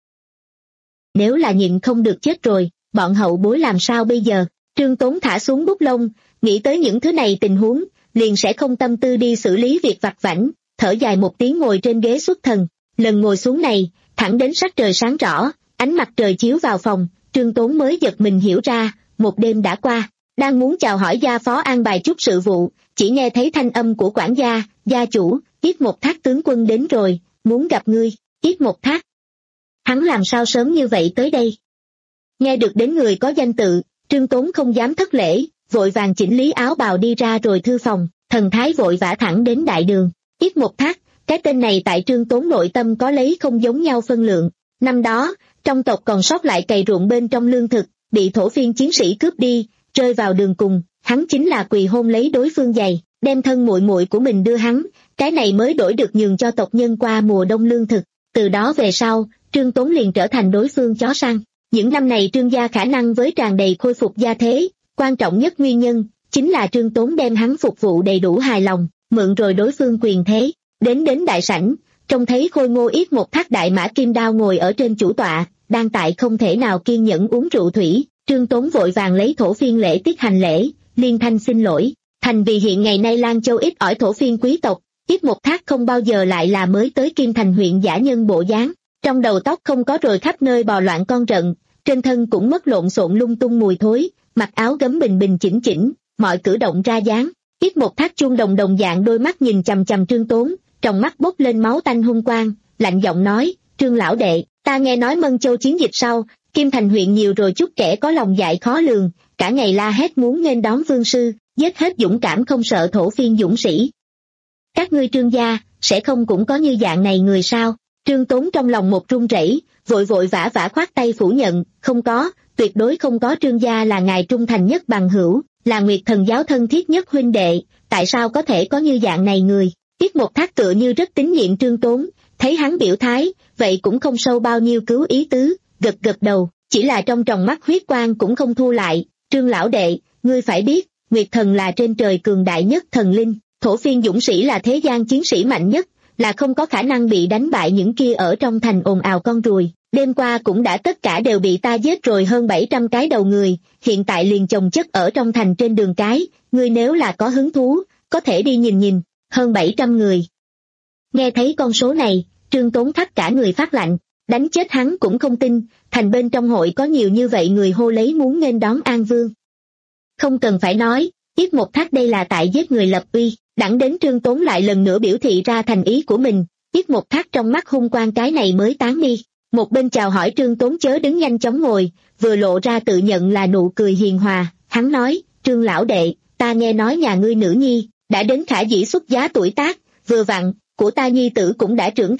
Nếu là nhịn không được chết rồi, bọn hậu bối làm sao bây giờ? Trương Tốn thả xuống bút lông, nghĩ tới những thứ này tình huống, liền sẽ không tâm tư đi xử lý việc vặt vãnh, thở dài một tiếng ngồi trên ghế xuất thần. Lần ngồi xuống này, thẳng đến sắc trời sáng rõ, ánh mặt trời chiếu vào phòng, Trương Tốn mới giật mình hiểu ra, một đêm đã qua, đang muốn chào hỏi gia phó an bài chút sự vụ, chỉ nghe thấy thanh âm của quản gia, gia chủ, Yết Một Thác tướng quân đến rồi, muốn gặp ngươi. Yết Một Thác. Hắn làm sao sớm như vậy tới đây? Nghe được đến người có danh tự, Trương Tốn không dám thất lễ, vội vàng chỉnh lý áo bào đi ra rồi thư phòng, thần thái vội vã thẳng đến đại đường. Yết Một Thác, cái tên này tại Trương Tốn nội tâm có lấy không giống nhau phân lượng. Năm đó, trong tộc còn sót lại cày ruộng bên trong lương thực, bị thổ phiên chiến sĩ cướp đi, rơi vào đường cùng, hắn chính là quỳ hôn lấy đối phương giày, đem thân muội muội của mình đưa hắn, cái này mới đổi được nhường cho tộc nhân qua mùa đông lương thực. Từ đó về sau, Trương Tốn liền trở thành đối phương chó săn. Những năm này Trương gia khả năng với tràn đầy khôi phục gia thế, quan trọng nhất nguyên nhân chính là Trương Tốn đem hắn phục vụ đầy đủ hài lòng, mượn rồi đối phương quyền thế. Đến đến đại sảnh, trông thấy khôi ngô Yết Một Thác đại mã kim đao ngồi ở trên chủ tọa, đang tại không thể nào kiên nhẫn uống rượu thủy. Trương Tốn vội vàng lấy thổ phiên lễ tiết hành lễ, liên thanh xin lỗi. Thành vì hiện ngày nay Lan Châu ít ỏi thổ phiên quý tộc, Yết Một Thác không bao giờ lại là mới tới Kim Thành huyện giả nhân bộ dáng, trong đầu tóc không có rồi khắp nơi bò loạn con rận, trên thân cũng mất lộn xộn lung tung mùi thối, mặc áo gấm bình bình chỉnh chỉnh, mọi cử động ra dáng. Yết Một Thác chuông đồng đồng dạng đôi mắt nhìn chằm chằm Trương Tốn, trong mắt bốc lên máu tanh hung quang, lạnh giọng nói, Trương lão đệ, ta nghe nói Mân Châu chiến dịch sau, Kim Thành huyện nhiều rồi chút kẻ có lòng dạ khó lường, cả ngày la hét muốn nghênh đón vương sư, giết hết dũng cảm không sợ thổ phiên dũng sĩ. Các ngươi Trương gia, sẽ không cũng có như dạng này người sao? Trương Tốn trong lòng một run rẩy, vội vội vã vã khoát tay phủ nhận, không có, tuyệt đối không có. Trương gia là ngài trung thành nhất bằng hữu, là Nguyệt Thần giáo thân thiết nhất huynh đệ, tại sao có thể có như dạng này người? Yết Một Thác tựa như rất tín nhiệm Trương Tốn, thấy hắn biểu thái, vậy cũng không sâu bao nhiêu cứu ý tứ, gật gật đầu, chỉ là trong tròng mắt huyết quang cũng không thu lại. Trương lão đệ, ngươi phải biết, Nguyệt Thần là trên trời cường đại nhất thần linh, thổ phiên dũng sĩ là thế gian chiến sĩ mạnh nhất, là không có khả năng bị đánh bại những kia ở trong thành ồn ào con ruồi. Đêm qua cũng đã tất cả đều bị ta giết rồi hơn bảy trăm cái đầu người, hiện tại liền chồng chất ở trong thành trên đường cái, ngươi nếu là có hứng thú, có thể đi nhìn nhìn, hơn bảy trăm người. Nghe thấy con số này, Trương Tốn thắt cả người phát lạnh, đánh chết hắn cũng không tin, thành bên trong hội có nhiều như vậy người hô lấy muốn nghênh đón An Vương. Không cần phải nói, Yết Một Thác đây là tại giết người lập uy, đẳng đến Trương Tốn lại lần nữa biểu thị ra thành ý của mình, Yết Một Thác trong mắt hung quang cái này mới tán đi. Một bên chào hỏi Trương Tốn chớ đứng nhanh chóng ngồi, vừa lộ ra tự nhận là nụ cười hiền hòa, hắn nói, Trương lão đệ, ta nghe nói nhà ngươi nữ nhi, đã đến khả dĩ xuất giá tuổi tác, vừa vặn, của ta nhi tử cũng đã trưởng thành,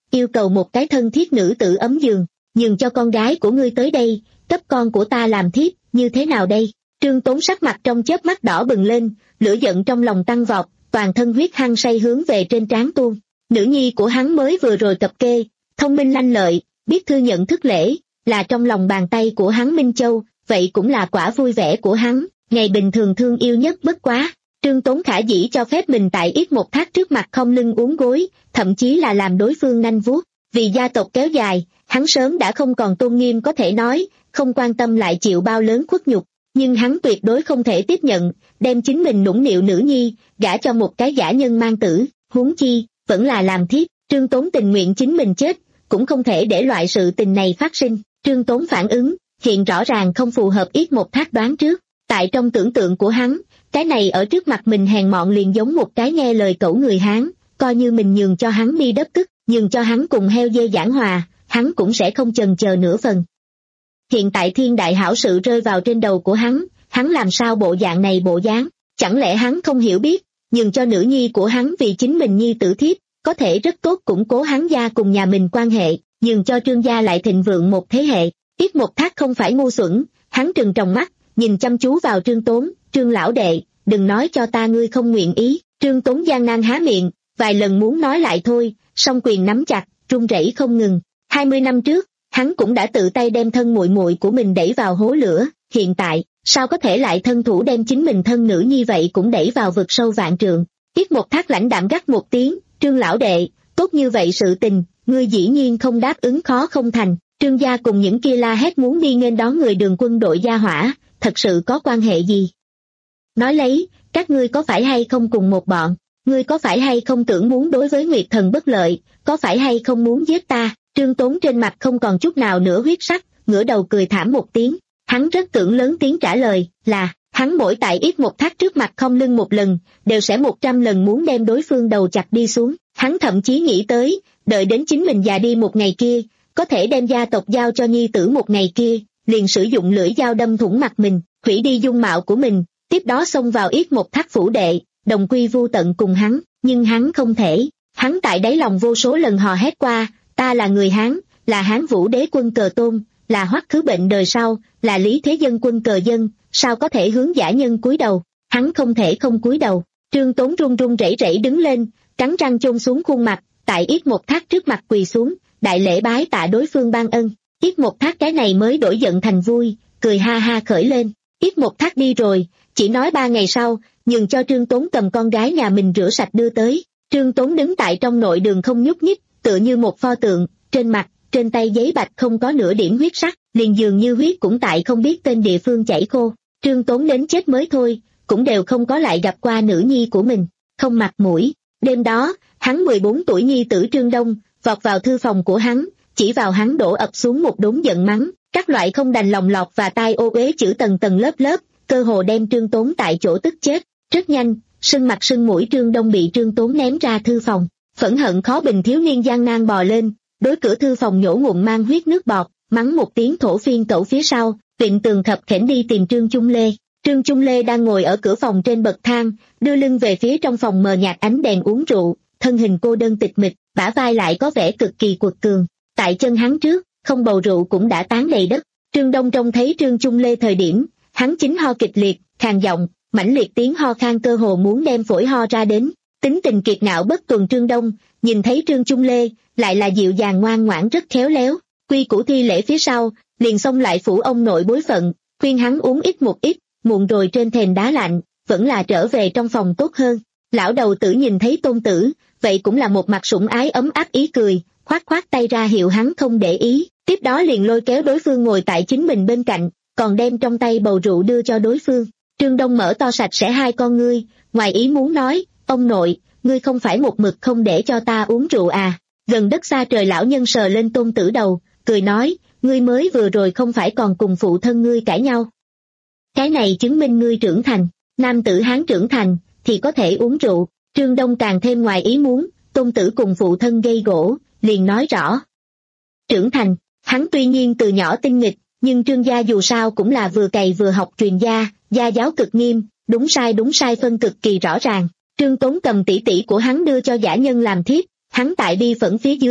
yêu cầu một cái thân thiết nữ tử ấm giường, nhường cho con gái của ngươi tới đây, cấp con của ta làm thiếp, như thế nào đây? Trương Tốn sắc mặt trong chớp mắt đỏ bừng lên, lửa giận trong lòng tăng vọt, toàn thân huyết hăng say hướng về trên trán tuôn. Nữ nhi của hắn mới vừa rồi cập kê, thông minh lanh lợi, biết thư nhận thức lễ, là trong lòng bàn tay của hắn Minh Châu, vậy cũng là quả vui vẻ của hắn, ngày bình thường thương yêu nhất bất quá. Trương Tốn khả dĩ cho phép mình tại Yết Một Thác trước mặt không lưng uốn gối, thậm chí là làm đối phương nanh vuốt. Vì gia tộc kéo dài, hắn sớm đã không còn tôn nghiêm có thể nói, không quan tâm lại chịu bao lớn khuất nhục, nhưng hắn tuyệt đối không thể tiếp nhận, đem chính mình nũng nịu nữ nhi, gả cho một cái giả nhân mang tử, huống chi, vẫn là làm thiếp. Trương Tốn tình nguyện chính mình chết, cũng không thể để loại sự tình này phát sinh. Trương Tốn phản ứng, hiện rõ ràng không phù hợp Yết Một Thác đoán trước. Tại trong tưởng tượng của hắn, cái này ở trước mặt mình hèn mọn liền giống một cái nghe lời cẩu người Hán, coi như mình nhường cho hắn đi đất tức, nhường cho hắn cùng heo dê giảng hòa, hắn cũng sẽ không chần chờ nửa phần. Hiện tại thiên đại hảo sự rơi vào trên đầu của hắn, hắn làm sao bộ dạng này bộ dáng, chẳng lẽ hắn không hiểu biết, nhường cho nữ nhi của hắn vì chính mình nhi tử thiếp, có thể rất tốt củng cố hắn gia cùng nhà mình quan hệ, nhường cho Trương gia lại thịnh vượng một thế hệ. Yết Một Thác không phải ngu xuẩn, hắn trừng tròng mắt, nhìn chăm chú vào Trương Tốn. Trương lão đệ, đừng nói cho ta ngươi không nguyện ý. Trương Tốn gian nan há miệng, vài lần muốn nói lại thôi, song quyền nắm chặt, run rẩy không ngừng. Hai mươi năm trước, hắn cũng đã tự tay đem thân muội muội của mình đẩy vào hố lửa, hiện tại, sao có thể lại thân thủ đem chính mình thân nữ như vậy cũng đẩy vào vực sâu vạn trượng. Yết Một Thác lãnh đạm gắt một tiếng, Trương lão đệ, tốt như vậy sự tình, ngươi dĩ nhiên không đáp ứng khó không thành. Trương gia cùng những kia la hét muốn đi nghênh đón người Đường quân đội gia hỏa, thật sự có quan hệ gì? Nói lấy, các ngươi có phải hay không cùng một bọn, ngươi có phải hay không tưởng muốn đối với Nguyệt Thần bất lợi, có phải hay không muốn giết ta? Trương Tốn trên mặt không còn chút nào nữa huyết sắc, ngửa đầu cười thảm một tiếng, hắn rất tưởng lớn tiếng trả lời, là, hắn mỗi tại Yết Một Thác trước mặt không lưng một lần, đều sẽ một trăm lần muốn đem đối phương đầu chặt đi xuống, hắn thậm chí nghĩ tới, đợi đến chính mình già đi một ngày kia, có thể đem gia tộc giao cho nhi tử một ngày kia, liền sử dụng lưỡi dao đâm thủng mặt mình, hủy đi dung mạo của mình, tiếp đó xông vào Yết Một Thác phủ đệ, đồng quy vu tận cùng hắn, nhưng hắn không thể, hắn tại đáy lòng vô số lần hò hét qua, ta là người Hán, là Hán Vũ Đế quân cờ tôn, là Hoắc Khứ Bệnh đời sau, là Lý Thế Dân quân cờ dân, sao có thể hướng giả nhân cúi đầu, hắn không thể không cúi đầu. Trương Tốn run run rẩy rẩy đứng lên, cắn răng chôn xuống khuôn mặt, tại Yết Một Thác trước mặt quỳ xuống, đại lễ bái tạ đối phương ban ân. Yết Một Thác cái này mới đổi giận thành vui, cười ha ha khởi lên. Yết Một Thác đi rồi, chỉ nói ba ngày sau, nhường cho Trương Tốn cầm con gái nhà mình rửa sạch đưa tới. Trương Tốn đứng tại trong nội đường không nhúc nhích, tựa như một pho tượng, trên mặt, trên tay giấy bạch không có nửa điểm huyết sắc, liền dường như huyết cũng tại không biết tên địa phương chảy khô. Trương Tốn đến chết mới thôi, cũng đều không có lại gặp qua nữ nhi của mình, không mặt mũi. Đêm đó, hắn mười bốn tuổi nhi tử Trương Đông, vọt vào thư phòng của hắn, chỉ vào hắn đổ ập xuống một đống giận mắng, các loại không đành lòng lọt và tai ô uế chữ tầng tầng lớp lớp, cơ hồ đem Trương Tốn tại chỗ tức chết. Rất nhanh, sưng mặt sưng mũi Trương Đông bị Trương Tốn ném ra thư phòng, phẫn hận khó bình thiếu niên gian nan bò lên, đối cửa thư phòng nhổ ngụm mang huyết nước bọt, mắng một tiếng thổ phiên cẩu phía sau, vịn tường khập khểnh đi tìm Trương Trung Lê. Trương Trung Lê đang ngồi ở cửa phòng trên bậc thang, đưa lưng về phía trong phòng mờ nhạt ánh đèn uống rượu, thân hình cô đơn tịch mịch, bả vai lại có vẻ cực kỳ quật cường. Tại chân hắn trước, không bầu rượu cũng đã tán đầy đất. Trương Đông trông thấy Trương Trung Lê thời điểm, hắn chính ho kịch liệt, khàn giọng, mãnh liệt tiếng ho khan cơ hồ muốn đem phổi ho ra đến. Tính tình kiệt ngạo bất tuần Trương Đông, nhìn thấy Trương Trung Lê, lại là dịu dàng ngoan ngoãn rất khéo léo, quy củ thi lễ phía sau, liền xông lại phủ ông nội bối phận, khuyên hắn uống ít một ít, muộn rồi trên thềm đá lạnh, vẫn là trở về trong phòng tốt hơn. Lão đầu tử nhìn thấy tôn tử, vậy cũng là một mặt sủng ái ấm áp ý cười, khoát khoát tay ra hiệu hắn không để ý, tiếp đó liền lôi kéo đối phương ngồi tại chính mình bên cạnh, còn đem trong tay bầu rượu đưa cho đối phương. Trương Đông mở to sạch sẽ hai con ngươi, ngoài ý muốn nói, ông nội, ngươi không phải một mực không để cho ta uống rượu à? Gần đất xa trời lão nhân sờ lên tôn tử đầu, cười nói, ngươi mới vừa rồi không phải còn cùng phụ thân ngươi cãi nhau. Cái này chứng minh ngươi trưởng thành, nam tử Hán trưởng thành, thì có thể uống rượu. Trương Đông càng thêm ngoài ý muốn, tôn tử cùng phụ thân gây gỗ, liền nói rõ. Trưởng thành, hắn tuy nhiên từ nhỏ tinh nghịch, nhưng Trương gia dù sao cũng là vừa cày vừa học truyền gia, gia giáo cực nghiêm, đúng sai đúng sai phân cực kỳ rõ ràng. Trương Tốn cầm tỷ tỷ của hắn đưa cho giả nhân làm thiếp, hắn tại bi phẫn phía dưới,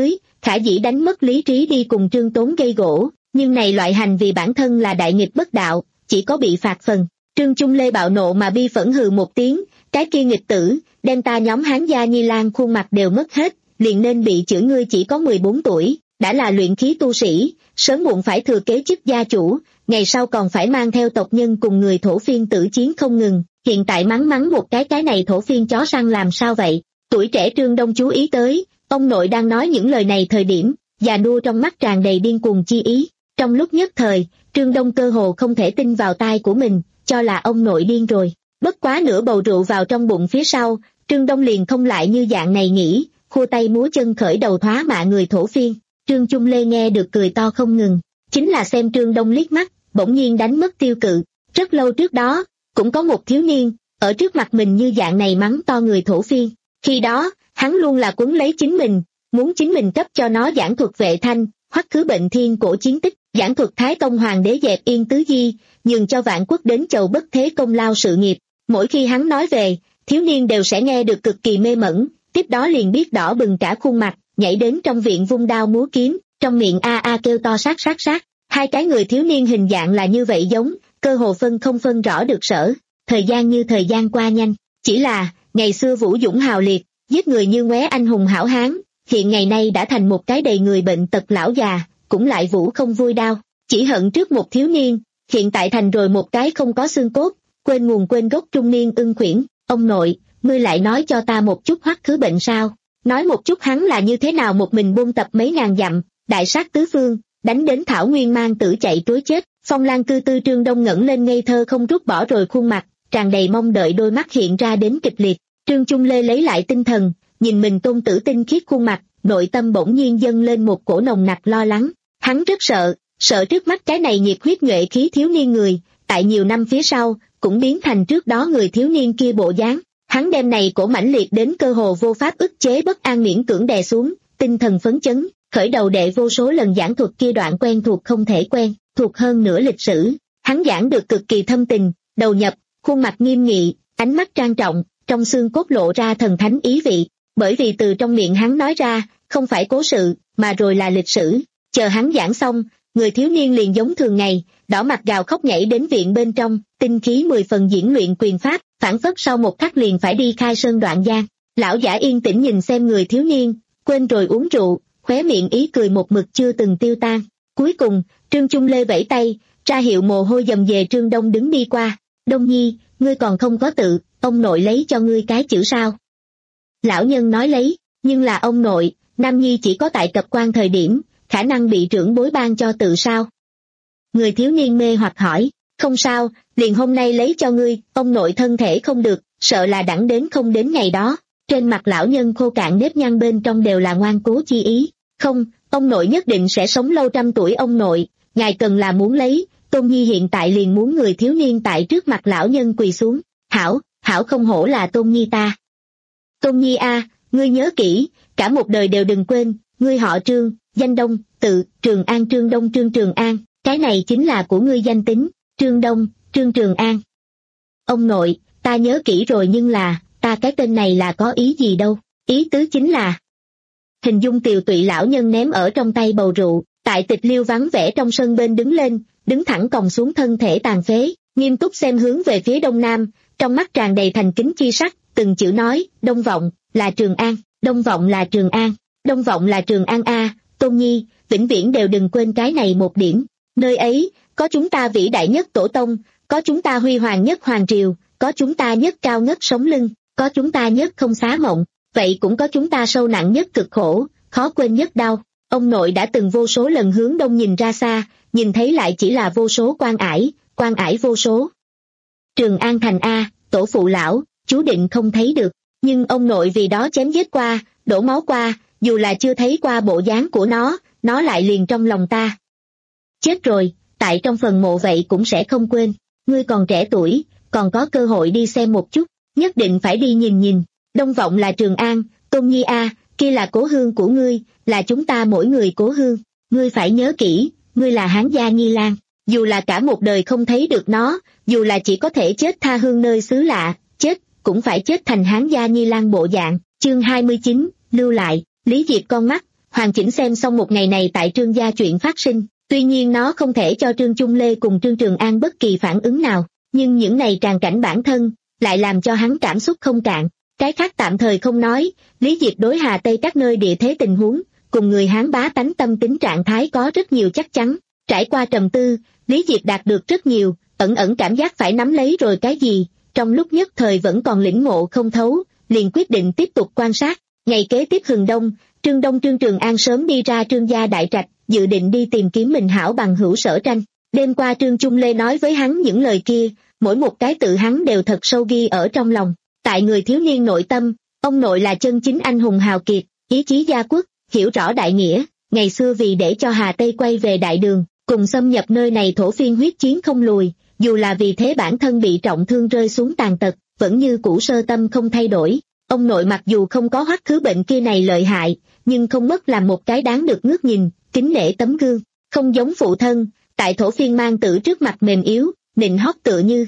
khả dĩ đánh mất lý trí đi cùng Trương Tốn gây gỗ, nhưng này loại hành vì bản thân là đại nghịch bất đạo, chỉ có bị phạt phần. Trương Chung Lê bạo nộ mà bi phẫn hừ một tiếng, cái kia nghịch tử, đem ta nhóm Hán gia Nhi Lan khuôn mặt đều mất hết, liền nên bị chửi ngươi chỉ có mười bốn tuổi, đã là luyện khí tu sĩ, sớm muộn phải thừa kế chức gia chủ, ngày sau còn phải mang theo tộc nhân cùng người thổ phiên tử chiến không ngừng, hiện tại mắng mắng một cái cái này thổ phiên chó săn làm sao vậy? Tuổi trẻ Trương Đông chú ý tới, ông nội đang nói những lời này thời điểm, già nua trong mắt tràn đầy điên cuồng chi ý, trong lúc nhất thời, Trương Đông cơ hồ không thể tin vào tai của mình, cho là ông nội điên rồi. Bất quá nửa bầu rượu vào trong bụng phía sau, Trương Đông liền không lại như dạng này nghĩ, khua tay múa chân khởi đầu thoá mạ người thổ phiên. Trương Chung Lê nghe được cười to không ngừng, chính là xem Trương Đông liếc mắt, bỗng nhiên đánh mất tiêu cự. Rất lâu trước đó, cũng có một thiếu niên, ở trước mặt mình như dạng này mắng to người thổ phiên. Khi đó, hắn luôn là quấn lấy chính mình, muốn chính mình cấp cho nó giảng thuật vệ thanh, hoắc khứ bệnh thiên cổ chiến tích, giảng thuật Thái Tông Hoàng đế dẹp yên tứ di, nhường cho vạn quốc đến chầu bất thế công lao sự nghiệp. Mỗi khi hắn nói về, thiếu niên đều sẽ nghe được cực kỳ mê mẩn, tiếp đó liền biết đỏ bừng cả khuôn mặt, nhảy đến trong viện vung đao múa kiếm, trong miệng a a kêu to sát sát sát. Hai cái người thiếu niên hình dạng là như vậy giống, cơ hồ phân không phân rõ được sở. Thời gian như thời gian qua nhanh, chỉ là, ngày xưa vũ dũng hào liệt, giết người như ngoé anh hùng hảo hán, hiện ngày nay đã thành một cái đầy người bệnh tật lão già, cũng lại vũ không vui đau, chỉ hận trước một thiếu niên, hiện tại thành rồi một cái không có xương cốt, quên nguồn quên gốc trung niên ưng khuyển. Ông nội, ngươi lại nói cho ta một chút hoắc khứ bệnh sao? Nói một chút hắn là như thế nào một mình buôn tập mấy ngàn dặm, đại sát tứ phương, đánh đến Thảo Nguyên mang tử chạy trối chết. Phong Lan cư tư Trương Đông ngẩng lên ngây thơ không rút bỏ rồi khuôn mặt, tràn đầy mong đợi đôi mắt hiện ra đến kịch liệt. Trương Chung Lê lấy lại tinh thần, nhìn mình tôn tử tinh khiết khuôn mặt, nội tâm bỗng nhiên dâng lên một cổ nồng nặc lo lắng. Hắn rất sợ, sợ trước mắt cái này nhiệt huyết nhuệ khí thiếu niên người, tại nhiều năm phía sau, cũng biến thành trước đó người thiếu niên kia bộ dáng. Hắn đem này cổ mãnh liệt đến cơ hồ vô pháp ức chế bất an miễn cưỡng đè xuống, tinh thần phấn chấn, khởi đầu đệ vô số lần giảng thuật kia đoạn quen thuộc không thể quen, thuộc hơn nửa lịch sử. Hắn giảng được cực kỳ thâm tình, đầu nhập, khuôn mặt nghiêm nghị, ánh mắt trang trọng, trong xương cốt lộ ra thần thánh ý vị, bởi vì từ trong miệng hắn nói ra, không phải cố sự, mà rồi là lịch sử. Chờ hắn giảng xong, người thiếu niên liền giống thường ngày, đỏ mặt gào khóc nhảy đến viện bên trong, tinh khí mười phần diễn luyện quyền pháp, phản phất sau một khắc liền phải đi khai sơn đoạn giang. Lão giả yên tĩnh nhìn xem người thiếu niên, quên rồi uống rượu, khóe miệng ý cười một mực chưa từng tiêu tan. Cuối cùng, Trương Chung Lê vẫy tay, ra hiệu mồ hôi dầm về Trương Đông đứng đi qua. Đông Nhi, ngươi còn không có tự, ông nội lấy cho ngươi cái chữ sao? Lão nhân nói lấy, nhưng là ông nội, Nam Nhi chỉ có tại cập quan thời điểm, khả năng bị trưởng bối ban cho tự sao? Người thiếu niên mê hoặc hỏi, không sao, liền hôm nay lấy cho ngươi, ông nội thân thể không được, sợ là đẳng đến không đến ngày đó. Trên mặt lão nhân khô cạn nếp nhăn bên trong đều là ngoan cố chi ý. Không, ông nội nhất định sẽ sống lâu trăm tuổi ông nội, ngài cần là muốn lấy. Tôn Nhi hiện tại liền muốn người thiếu niên tại trước mặt lão nhân quỳ xuống. Hảo, hảo không hổ là Tôn Nhi ta. Tôn Nhi a, ngươi nhớ kỹ, cả một đời đều đừng quên, ngươi họ Trương, danh Đông, tự, Trường An Trương Đông Trương Trường An, cái này chính là của ngươi danh tính, Trương Đông, Trương Trường An. Ông nội, ta nhớ kỹ rồi nhưng là, ta cái tên này là có ý gì đâu, ý tứ chính là. Hình dung tiều tụy lão nhân ném ở trong tay bầu rượu, tại tịch liêu vắng vẻ trong sân bên đứng lên, đứng thẳng còng xuống thân thể tàn phế, nghiêm túc xem hướng về phía đông nam, trong mắt tràn đầy thành kính chi sắc, từng chữ nói, Đông Vọng, là Trường An, Đông Vọng là Trường An, Đông Vọng là Trường An a, Tôn Nhi, vĩnh viễn đều đừng quên cái này một điểm, nơi ấy, có chúng ta vĩ đại nhất tổ tông, có chúng ta huy hoàng nhất hoàng triều, có chúng ta nhất cao ngất sống lưng, có chúng ta nhất không xá mộng, vậy cũng có chúng ta sâu nặng nhất cực khổ, khó quên nhất đau. Ông nội đã từng vô số lần hướng đông nhìn ra xa, nhìn thấy lại chỉ là vô số quan ải, quan ải vô số. Trường An thành a, tổ phụ lão, chú định không thấy được, nhưng ông nội vì đó chém giết qua, đổ máu qua, dù là chưa thấy qua bộ dáng của nó, nó lại liền trong lòng ta. Chết rồi, tại trong phần mộ vậy cũng sẽ không quên, ngươi còn trẻ tuổi, còn có cơ hội đi xem một chút, nhất định phải đi nhìn nhìn. Đông Vọng là Trường An, Tôn Nhi a, kia là cố hương của ngươi, là chúng ta mỗi người cố hương, ngươi phải nhớ kỹ, ngươi là Hán gia Nhi Lan, dù là cả một đời không thấy được nó, dù là chỉ có thể chết tha hương nơi xứ lạ, chết, cũng phải chết thành Hán gia Nhi Lan bộ dạng. Chương hai mươi chín, lưu lại, Lý Diệp con mắt, hoàn chỉnh xem xong một ngày này tại Trương gia chuyện phát sinh. Tuy nhiên nó không thể cho Trương Chung Lê cùng Trương Trường An bất kỳ phản ứng nào, nhưng những này tràn cảnh bản thân lại làm cho hắn cảm xúc không cạn. Cái khác tạm thời không nói, Lý Diệp đối Hà Tây các nơi địa thế tình huống, cùng người Hán bá tánh tâm tính trạng thái có rất nhiều chắc chắn. Trải qua trầm tư, Lý Diệp đạt được rất nhiều, ẩn ẩn cảm giác phải nắm lấy rồi cái gì, trong lúc nhất thời vẫn còn lĩnh ngộ không thấu, liền quyết định tiếp tục quan sát. Ngày kế tiếp hừng đông, Trương Đông Trương Trường An sớm đi ra Trương gia đại trạch, dự định đi tìm kiếm mình hảo bằng hữu Sở Tranh. Đêm qua Trương Chung Lê nói với hắn những lời kia, mỗi một cái tự hắn đều thật sâu ghi ở trong lòng. Tại người thiếu niên nội tâm, ông nội là chân chính anh hùng hào kiệt, ý chí gia quốc, hiểu rõ đại nghĩa, ngày xưa vì để cho Hà Tây quay về đại đường, cùng xâm nhập nơi này thổ phiên huyết chiến không lùi, dù là vì thế bản thân bị trọng thương rơi xuống tàn tật, vẫn như cũ sơ tâm không thay đổi. Ông nội mặc dù không có hoắc khứ bệnh kia này lợi hại, nhưng không mất làm một cái đáng được ngước nhìn, kính nể tấm gương, không giống phụ thân, tại thổ phiên mang tử trước mặt mềm yếu, nịnh hót tựa như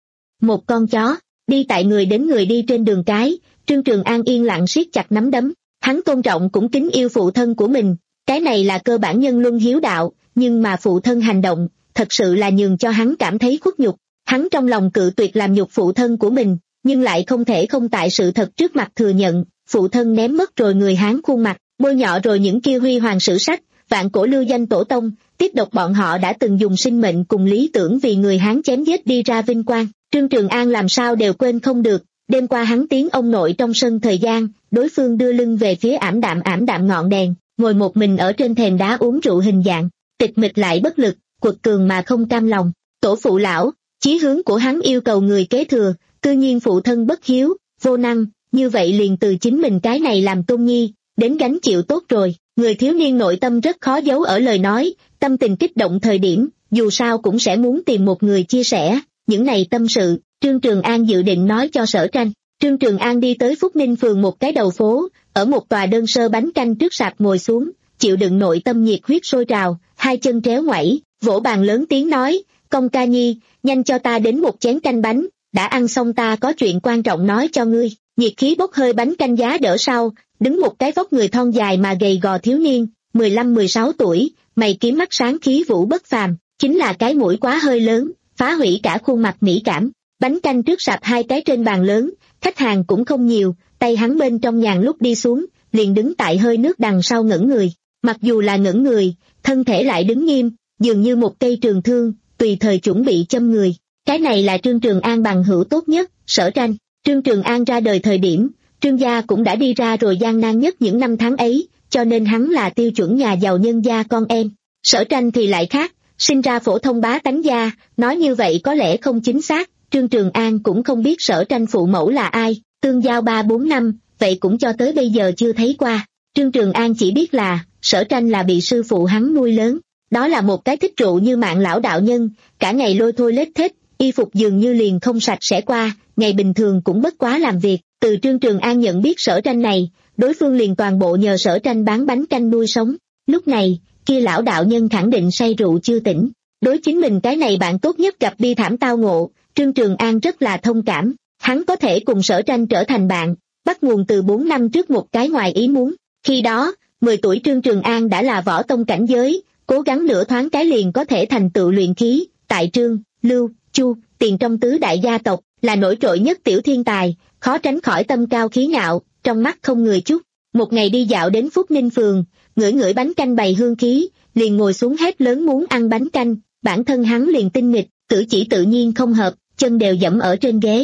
một con chó. Đi tại người đến người đi trên đường cái, Trương Trường An yên lặng siết chặt nắm đấm, hắn tôn trọng cũng kính yêu phụ thân của mình, cái này là cơ bản nhân luân hiếu đạo, nhưng mà phụ thân hành động, thật sự là nhường cho hắn cảm thấy khuất nhục. Hắn trong lòng cự tuyệt làm nhục phụ thân của mình, nhưng lại không thể không tại sự thật trước mặt thừa nhận, phụ thân ném mất rồi người Hán khuôn mặt, bôi nhọ rồi những kia huy hoàng sử sách, vạn cổ lưu danh tổ tông, tiếp độc bọn họ đã từng dùng sinh mệnh cùng lý tưởng vì người Hán chém giết đi ra vinh quang. Trương Trường An làm sao đều quên không được, đêm qua hắn tiến ông nội trong sân thời gian, đối phương đưa lưng về phía ảm đạm ảm đạm ngọn đèn, ngồi một mình ở trên thềm đá uống rượu hình dạng, tịch mịch lại bất lực, quật cường mà không cam lòng. Tổ phụ lão, chí hướng của hắn yêu cầu người kế thừa, cư nhiên phụ thân bất hiếu, vô năng, như vậy liền từ chính mình cái này làm tôn nhi, đến gánh chịu tốt rồi. Người thiếu niên nội tâm rất khó giấu ở lời nói, tâm tình kích động thời điểm, dù sao cũng sẽ muốn tìm một người chia sẻ. Những này tâm sự, Trương Trường An dự định nói cho Sở Tranh. Trương Trường An đi tới Phúc Ninh phường một cái đầu phố, ở một tòa đơn sơ bánh canh trước sạp ngồi xuống, chịu đựng nội tâm nhiệt huyết sôi trào, hai chân tréo ngoảy, vỗ bàn lớn tiếng nói, công ca nhi, nhanh cho ta đến một chén canh bánh, đã ăn xong ta có chuyện quan trọng nói cho ngươi. Nhiệt khí bốc hơi bánh canh giá đỡ sau, đứng một cái vóc người thon dài mà gầy gò thiếu niên, mười lăm mười sáu tuổi, mày kiếm mắt sáng khí vũ bất phàm, chính là cái mũi quá hơi lớn, phá hủy cả khuôn mặt mỹ cảm. Bánh canh trước sạp hai cái trên bàn lớn, khách hàng cũng không nhiều, tay hắn bên trong nhàn lúc đi xuống, liền đứng tại hơi nước đằng sau ngẩng người. Mặc dù là ngẩng người, thân thể lại đứng nghiêm, dường như một cây trường thương, tùy thời chuẩn bị châm người. Cái này là Trương Trường An bằng hữu tốt nhất, Sở Tranh. Trương Trường An ra đời thời điểm, Trương gia cũng đã đi ra rồi gian nan nhất những năm tháng ấy, cho nên hắn là tiêu chuẩn nhà giàu nhân gia con em. Sở Tranh thì lại khác, sinh ra phổ thông bá tánh gia, nói như vậy có lẽ không chính xác. Trương Trường An cũng không biết Sở Tranh phụ mẫu là ai, tương giao ba bốn năm, vậy cũng cho tới bây giờ chưa thấy qua. Trương Trường An chỉ biết là, Sở Tranh là bị sư phụ hắn nuôi lớn, đó là một cái thích rượu như mạng lão đạo nhân, cả ngày lôi thôi lết thết, y phục dường như liền không sạch sẽ qua, ngày bình thường cũng bất quá làm việc. Từ Trương Trường An nhận biết Sở Tranh này, đối phương liền toàn bộ nhờ Sở Tranh bán bánh canh nuôi sống. Lúc này, kia lão đạo nhân khẳng định say rượu chưa tỉnh. Đối chính mình cái này bạn tốt nhất gặp bi thảm tao ngộ, Trương Trường An rất là thông cảm. Hắn có thể cùng Sở Tranh trở thành bạn, bắt nguồn từ bốn năm trước một cái ngoài ý muốn. Khi đó, mười tuổi Trương Trường An đã là võ tông cảnh giới, cố gắng nửa thoáng cái liền có thể thành tựu luyện khí. Tại Trương, Lưu, Chu, Tiền trong tứ đại gia tộc, là nổi trội nhất tiểu thiên tài, khó tránh khỏi tâm cao khí ngạo, trong mắt không người chút. Một ngày đi dạo đến Phúc Ninh phường, ngửi ngửi bánh canh bày hương khí, liền ngồi xuống hét lớn muốn ăn bánh canh, bản thân hắn liền tinh nghịch, cử chỉ tự nhiên không hợp, chân đều dẫm ở trên ghế.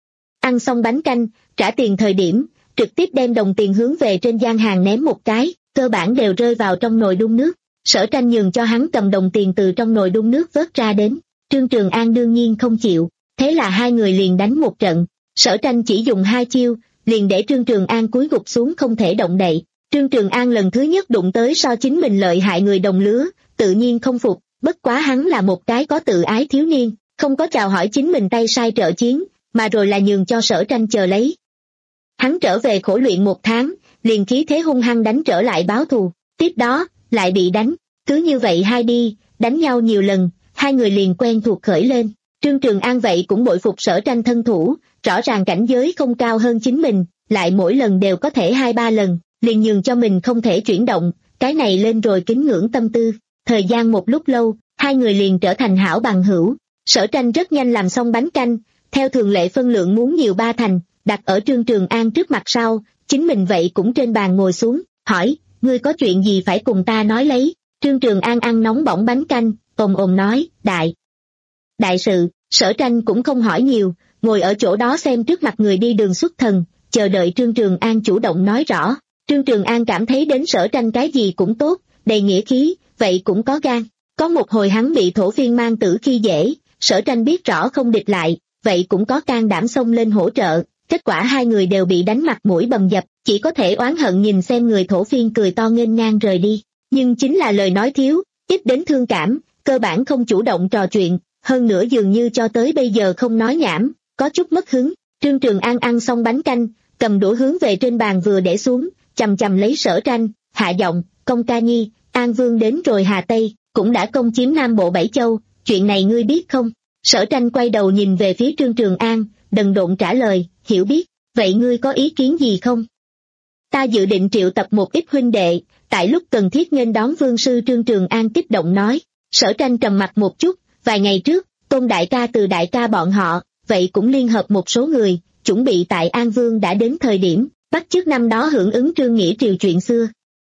Ăn xong bánh canh, trả tiền thời điểm, trực tiếp đem đồng tiền hướng về trên gian hàng ném một cái, cơ bản đều rơi vào trong nồi đun nước. Sở Tranh nhường cho hắn cầm đồng tiền từ trong nồi đun nước vớt ra đến. Trương Trường An đương nhiên không chịu, thế là hai người liền đánh một trận. Sở Tranh chỉ dùng hai chiêu, liền để Trương Trường An cúi gục xuống không thể động đậy. Trương Trường An lần thứ nhất đụng tới so chính mình lợi hại người đồng lứa, tự nhiên không phục, bất quá hắn là một cái có tự ái thiếu niên, không có chào hỏi chính mình tay sai trợ chiến, mà rồi là nhường cho Sở Tranh chờ lấy. Hắn trở về khổ luyện một tháng, liền khí thế hung hăng đánh trở lại báo thù, tiếp đó, lại bị đánh, cứ như vậy hai đi, đánh nhau nhiều lần, hai người liền quen thuộc khởi lên. Trương Trường An vậy cũng bội phục Sở Tranh thân thủ, rõ ràng cảnh giới không cao hơn chính mình, lại mỗi lần đều có thể hai ba lần, liền nhường cho mình không thể chuyển động, cái này lên rồi kính ngưỡng tâm tư. Thời gian một lúc lâu, hai người liền trở thành hảo bằng hữu. Sở Tranh rất nhanh làm xong bánh canh, theo thường lệ phân lượng muốn nhiều ba thành, đặt ở Trương Trường An trước mặt sau, chính mình vậy cũng trên bàn ngồi xuống, hỏi, ngươi có chuyện gì phải cùng ta nói lấy. Trương Trường An ăn nóng bỏng bánh canh, ồm ồm nói, đại. Đại sự. Sở Tranh cũng không hỏi nhiều, ngồi ở chỗ đó xem trước mặt người đi đường xuất thần, chờ đợi Trương Trường An chủ động nói rõ. Trương Trường An cảm thấy đến Sở Tranh cái gì cũng tốt, đầy nghĩa khí, vậy cũng có gan. Có một hồi hắn bị thổ phiên mang tử khi dễ, Sở Tranh biết rõ không địch lại, vậy cũng có can đảm xông lên hỗ trợ, kết quả hai người đều bị đánh mặt mũi bầm dập, chỉ có thể oán hận nhìn xem người thổ phiên cười to nghênh ngang rời đi. Nhưng chính là lời nói thiếu, ít đến thương cảm, cơ bản không chủ động trò chuyện, hơn nữa dường như cho tới bây giờ không nói nhảm, có chút mất hứng. Trương Trường An ăn xong bánh canh, cầm đũa hướng về trên bàn vừa để xuống, chầm chầm lấy Sở Tranh, hạ giọng, công ca nhi, An Vương đến rồi Hà Tây, cũng đã công chiếm Nam Bộ Bảy Châu, chuyện này ngươi biết không? Sở Tranh quay đầu nhìn về phía Trương Trường An, đần độn trả lời, hiểu biết, vậy ngươi có ý kiến gì không? Ta dự định triệu tập một ít huynh đệ, tại lúc cần thiết nghênh đón vương sư. Trương Trường An kích động nói. Sở Tranh trầm mặt một chút, vài ngày trước, Tôn đại ca Từ đại ca bọn họ, vậy cũng liên hợp một số người, chuẩn bị tại An Vương đã đến thời điểm, bắt chước năm đó hưởng ứng Trương Nghĩa triều chuyện xưa.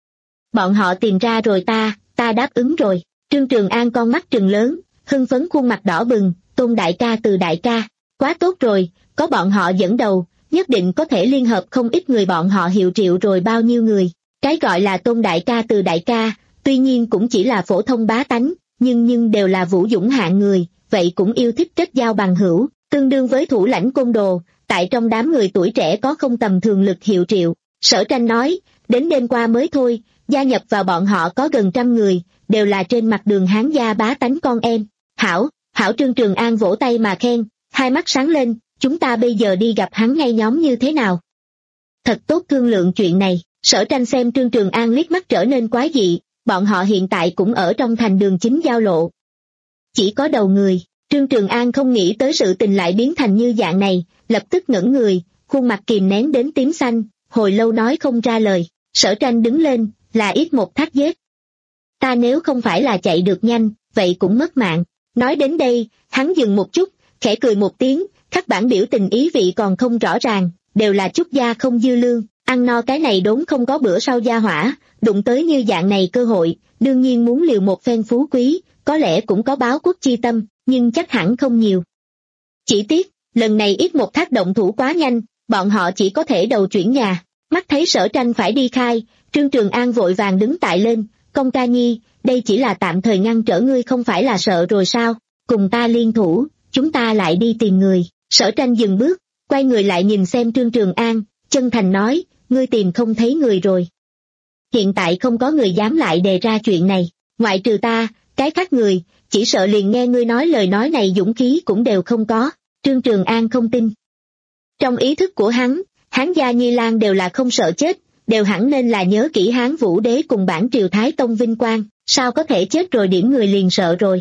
Bọn họ tìm ra rồi ta, ta đáp ứng rồi. Trương Trường An con mắt trừng lớn, hưng phấn khuôn mặt đỏ bừng, Tôn đại ca Từ đại ca, quá tốt rồi, có bọn họ dẫn đầu, nhất định có thể liên hợp không ít người. Bọn họ hiệu triệu rồi bao nhiêu người, cái gọi là Tôn đại ca Từ đại ca, tuy nhiên cũng chỉ là phổ thông bá tánh, nhưng nhưng đều là vũ dũng hạng người, vậy cũng yêu thích kết giao bằng hữu, tương đương với thủ lãnh côn đồ, tại trong đám người tuổi trẻ có không tầm thường lực hiệu triệu. Sở Tranh nói, đến đêm qua mới thôi, gia nhập vào bọn họ có gần trăm người, đều là trên mặt đường Hán gia bá tánh con em. Hảo, hảo. Trương Trường An vỗ tay mà khen, hai mắt sáng lên, chúng ta bây giờ đi gặp hắn ngay nhóm như thế nào? Thật tốt thương lượng chuyện này. Sở Tranh xem Trương Trường An liếc mắt trở nên quái dị, bọn họ hiện tại cũng ở trong thành đường chính giao lộ. Chỉ có đầu người, Trương Trường An không nghĩ tới sự tình lại biến thành như dạng này, lập tức ngẩn người, khuôn mặt kìm nén đến tím xanh, hồi lâu nói không ra lời. Sở Tranh đứng lên, là ít một thác giết. Ta nếu không phải là chạy được nhanh, vậy cũng mất mạng. Nói đến đây, hắn dừng một chút, khẽ cười một tiếng, khắc bản biểu tình ý vị còn không rõ ràng, đều là chút gia không dư lương, ăn no cái này đốn không có bữa sau gia hỏa, đụng tới như dạng này cơ hội, đương nhiên muốn liều một phen phú quý, có lẽ cũng có báo quốc chi tâm, nhưng chắc hẳn không nhiều. Chỉ tiếc, lần này ít một thác động thủ quá nhanh, bọn họ chỉ có thể đầu chuyển nhà. Mắt thấy Sở Tranh phải đi khai, Trương Trường An vội vàng đứng tại lên, công ca nhi, đây chỉ là tạm thời ngăn trở ngươi không phải là sợ rồi sao, cùng ta liên thủ, chúng ta lại đi tìm người. Sở Tranh dừng bước, quay người lại nhìn xem Trương Trường An, chân thành nói, ngươi tìm không thấy người rồi. Hiện tại không có người dám lại đề ra chuyện này, ngoại trừ ta, cái khác người, chỉ sợ liền nghe ngươi nói lời nói này dũng khí cũng đều không có. Trương Trường An không tin. Trong ý thức của hắn, Hán gia Nhi Lan đều là không sợ chết, đều hẳn nên là nhớ kỹ Hán Vũ Đế cùng bản triều Thái Tông vinh quang, sao có thể chết rồi điểm người liền sợ rồi.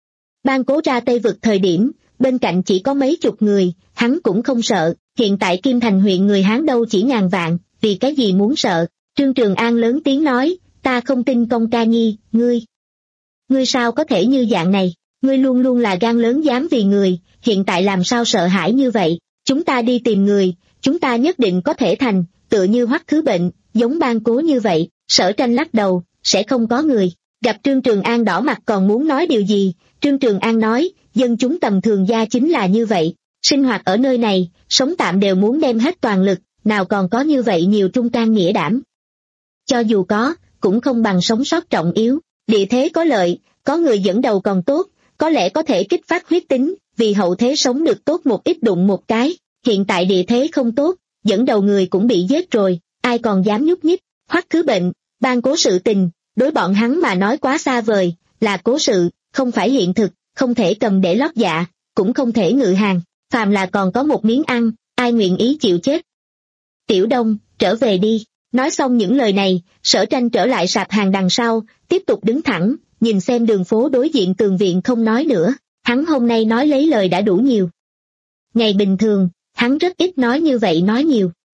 Ban Cố ra Tây Vực thời điểm, bên cạnh chỉ có mấy chục người, hắn cũng không sợ, hiện tại Kim Thành huyện người Hán đâu chỉ ngàn vạn, vì cái gì muốn sợ. Trương Trường An lớn tiếng nói, ta không tin công ca nhi, ngươi. Ngươi sao có thể như dạng này, ngươi luôn luôn là gan lớn dám vì người, hiện tại làm sao sợ hãi như vậy, chúng ta đi tìm người, chúng ta nhất định có thể thành, tựa như Hoắc Khứ Bệnh, giống Ban Cố như vậy. Sở Tranh lắc đầu, sẽ không có người. Gặp Trương Trường An đỏ mặt còn muốn nói điều gì, Trương Trường An nói, dân chúng tầm thường gia chính là như vậy, sinh hoạt ở nơi này, sống tạm đều muốn đem hết toàn lực, nào còn có như vậy nhiều trung can nghĩa đảm. Cho dù có, cũng không bằng sống sót trọng yếu, địa thế có lợi, có người dẫn đầu còn tốt, có lẽ có thể kích phát huyết tính, vì hậu thế sống được tốt một ít đụng một cái, hiện tại địa thế không tốt, dẫn đầu người cũng bị giết rồi, ai còn dám nhúc nhích. Hoắc Khứ Bệnh, Ban Cố sự tình, đối bọn hắn mà nói quá xa vời, là cố sự, không phải hiện thực, không thể cầm để lót dạ, cũng không thể ngự hàng, phàm là còn có một miếng ăn, ai nguyện ý chịu chết. Tiểu Đông, trở về đi. Nói xong những lời này, Sở Tranh trở lại sạp hàng đằng sau, tiếp tục đứng thẳng, nhìn xem đường phố đối diện tường viện không nói nữa, hắn hôm nay nói lấy lời đã đủ nhiều. Ngày bình thường, hắn rất ít nói như vậy nói nhiều,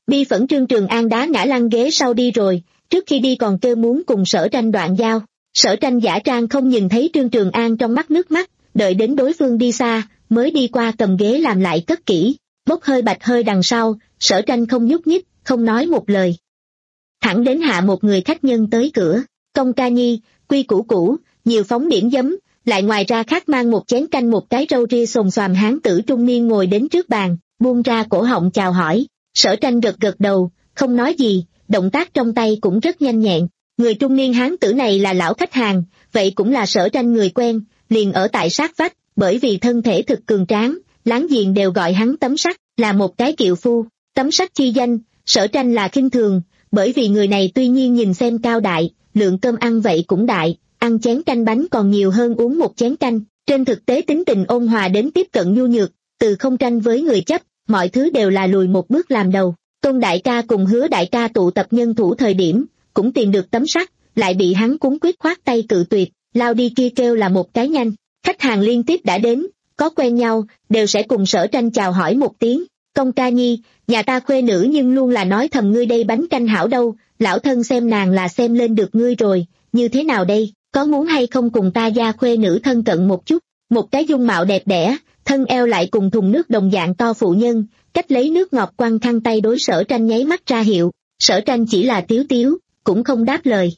Bi phẫn Trương Trường An đá ngã lăn ghế sau đi rồi, trước khi đi còn kêu muốn cùng Sở Tranh đoạn giao. Sở Tranh giả trang không nhìn thấy Trương Trường An trong mắt nước mắt, đợi đến đối phương đi xa, mới đi qua cầm ghế làm lại cất kỹ, bốc hơi bạch hơi đằng sau. Sở Tranh không nhúc nhích, không nói một lời. Thẳng đến hạ một người khách nhân tới cửa, Công ca nhi, quy củ cũ, nhiều phóng điểm giấm, lại ngoài ra khác mang một chén canh một cái râu ria xồm xoàm hán tử trung niên ngồi đến trước bàn, buông ra cổ họng chào hỏi. Sở Tranh gật gật đầu, không nói gì, động tác trong tay cũng rất nhanh nhẹn. Người trung niên hán tử này là lão khách hàng, vậy cũng là Sở Tranh người quen, liền ở tại sát vách, bởi vì thân thể thực cường tráng, láng giềng đều gọi hắn Tấm Sắt, là một cái kiệu phu. Tấm Sắt chi danh, Sở Tranh là khinh thường, bởi vì người này tuy nhiên nhìn xem cao đại, lượng cơm ăn vậy cũng đại, ăn chén canh bánh còn nhiều hơn uống một chén canh, trên thực tế tính tình ôn hòa đến tiếp cận nhu nhược, từ không tranh với người chấp, mọi thứ đều là lùi một bước làm đầu. Tôn đại ca cùng Hứa đại ca tụ tập nhân thủ thời điểm, cũng tìm được Tấm Sắt, lại bị hắn cuốn quyết khoát tay cự tuyệt, lao đi kia kêu là một cái nhanh. Khách hàng liên tiếp đã đến, có quen nhau, đều sẽ cùng Sở Tranh chào hỏi một tiếng. Công ca nhi, nhà ta khuê nữ nhưng luôn là nói thầm ngươi đây bánh canh hảo đâu, lão thân xem nàng là xem lên được ngươi rồi, như thế nào đây, có muốn hay không cùng ta gia khuê nữ thân cận một chút. Một cái dung mạo đẹp đẽ, thân eo lại cùng thùng nước đồng dạng to phụ nhân, cách lấy nước ngọt quăng khăn tay đối Sở Tranh nháy mắt ra hiệu. Sở Tranh chỉ là tiếu tiếu, cũng không đáp lời.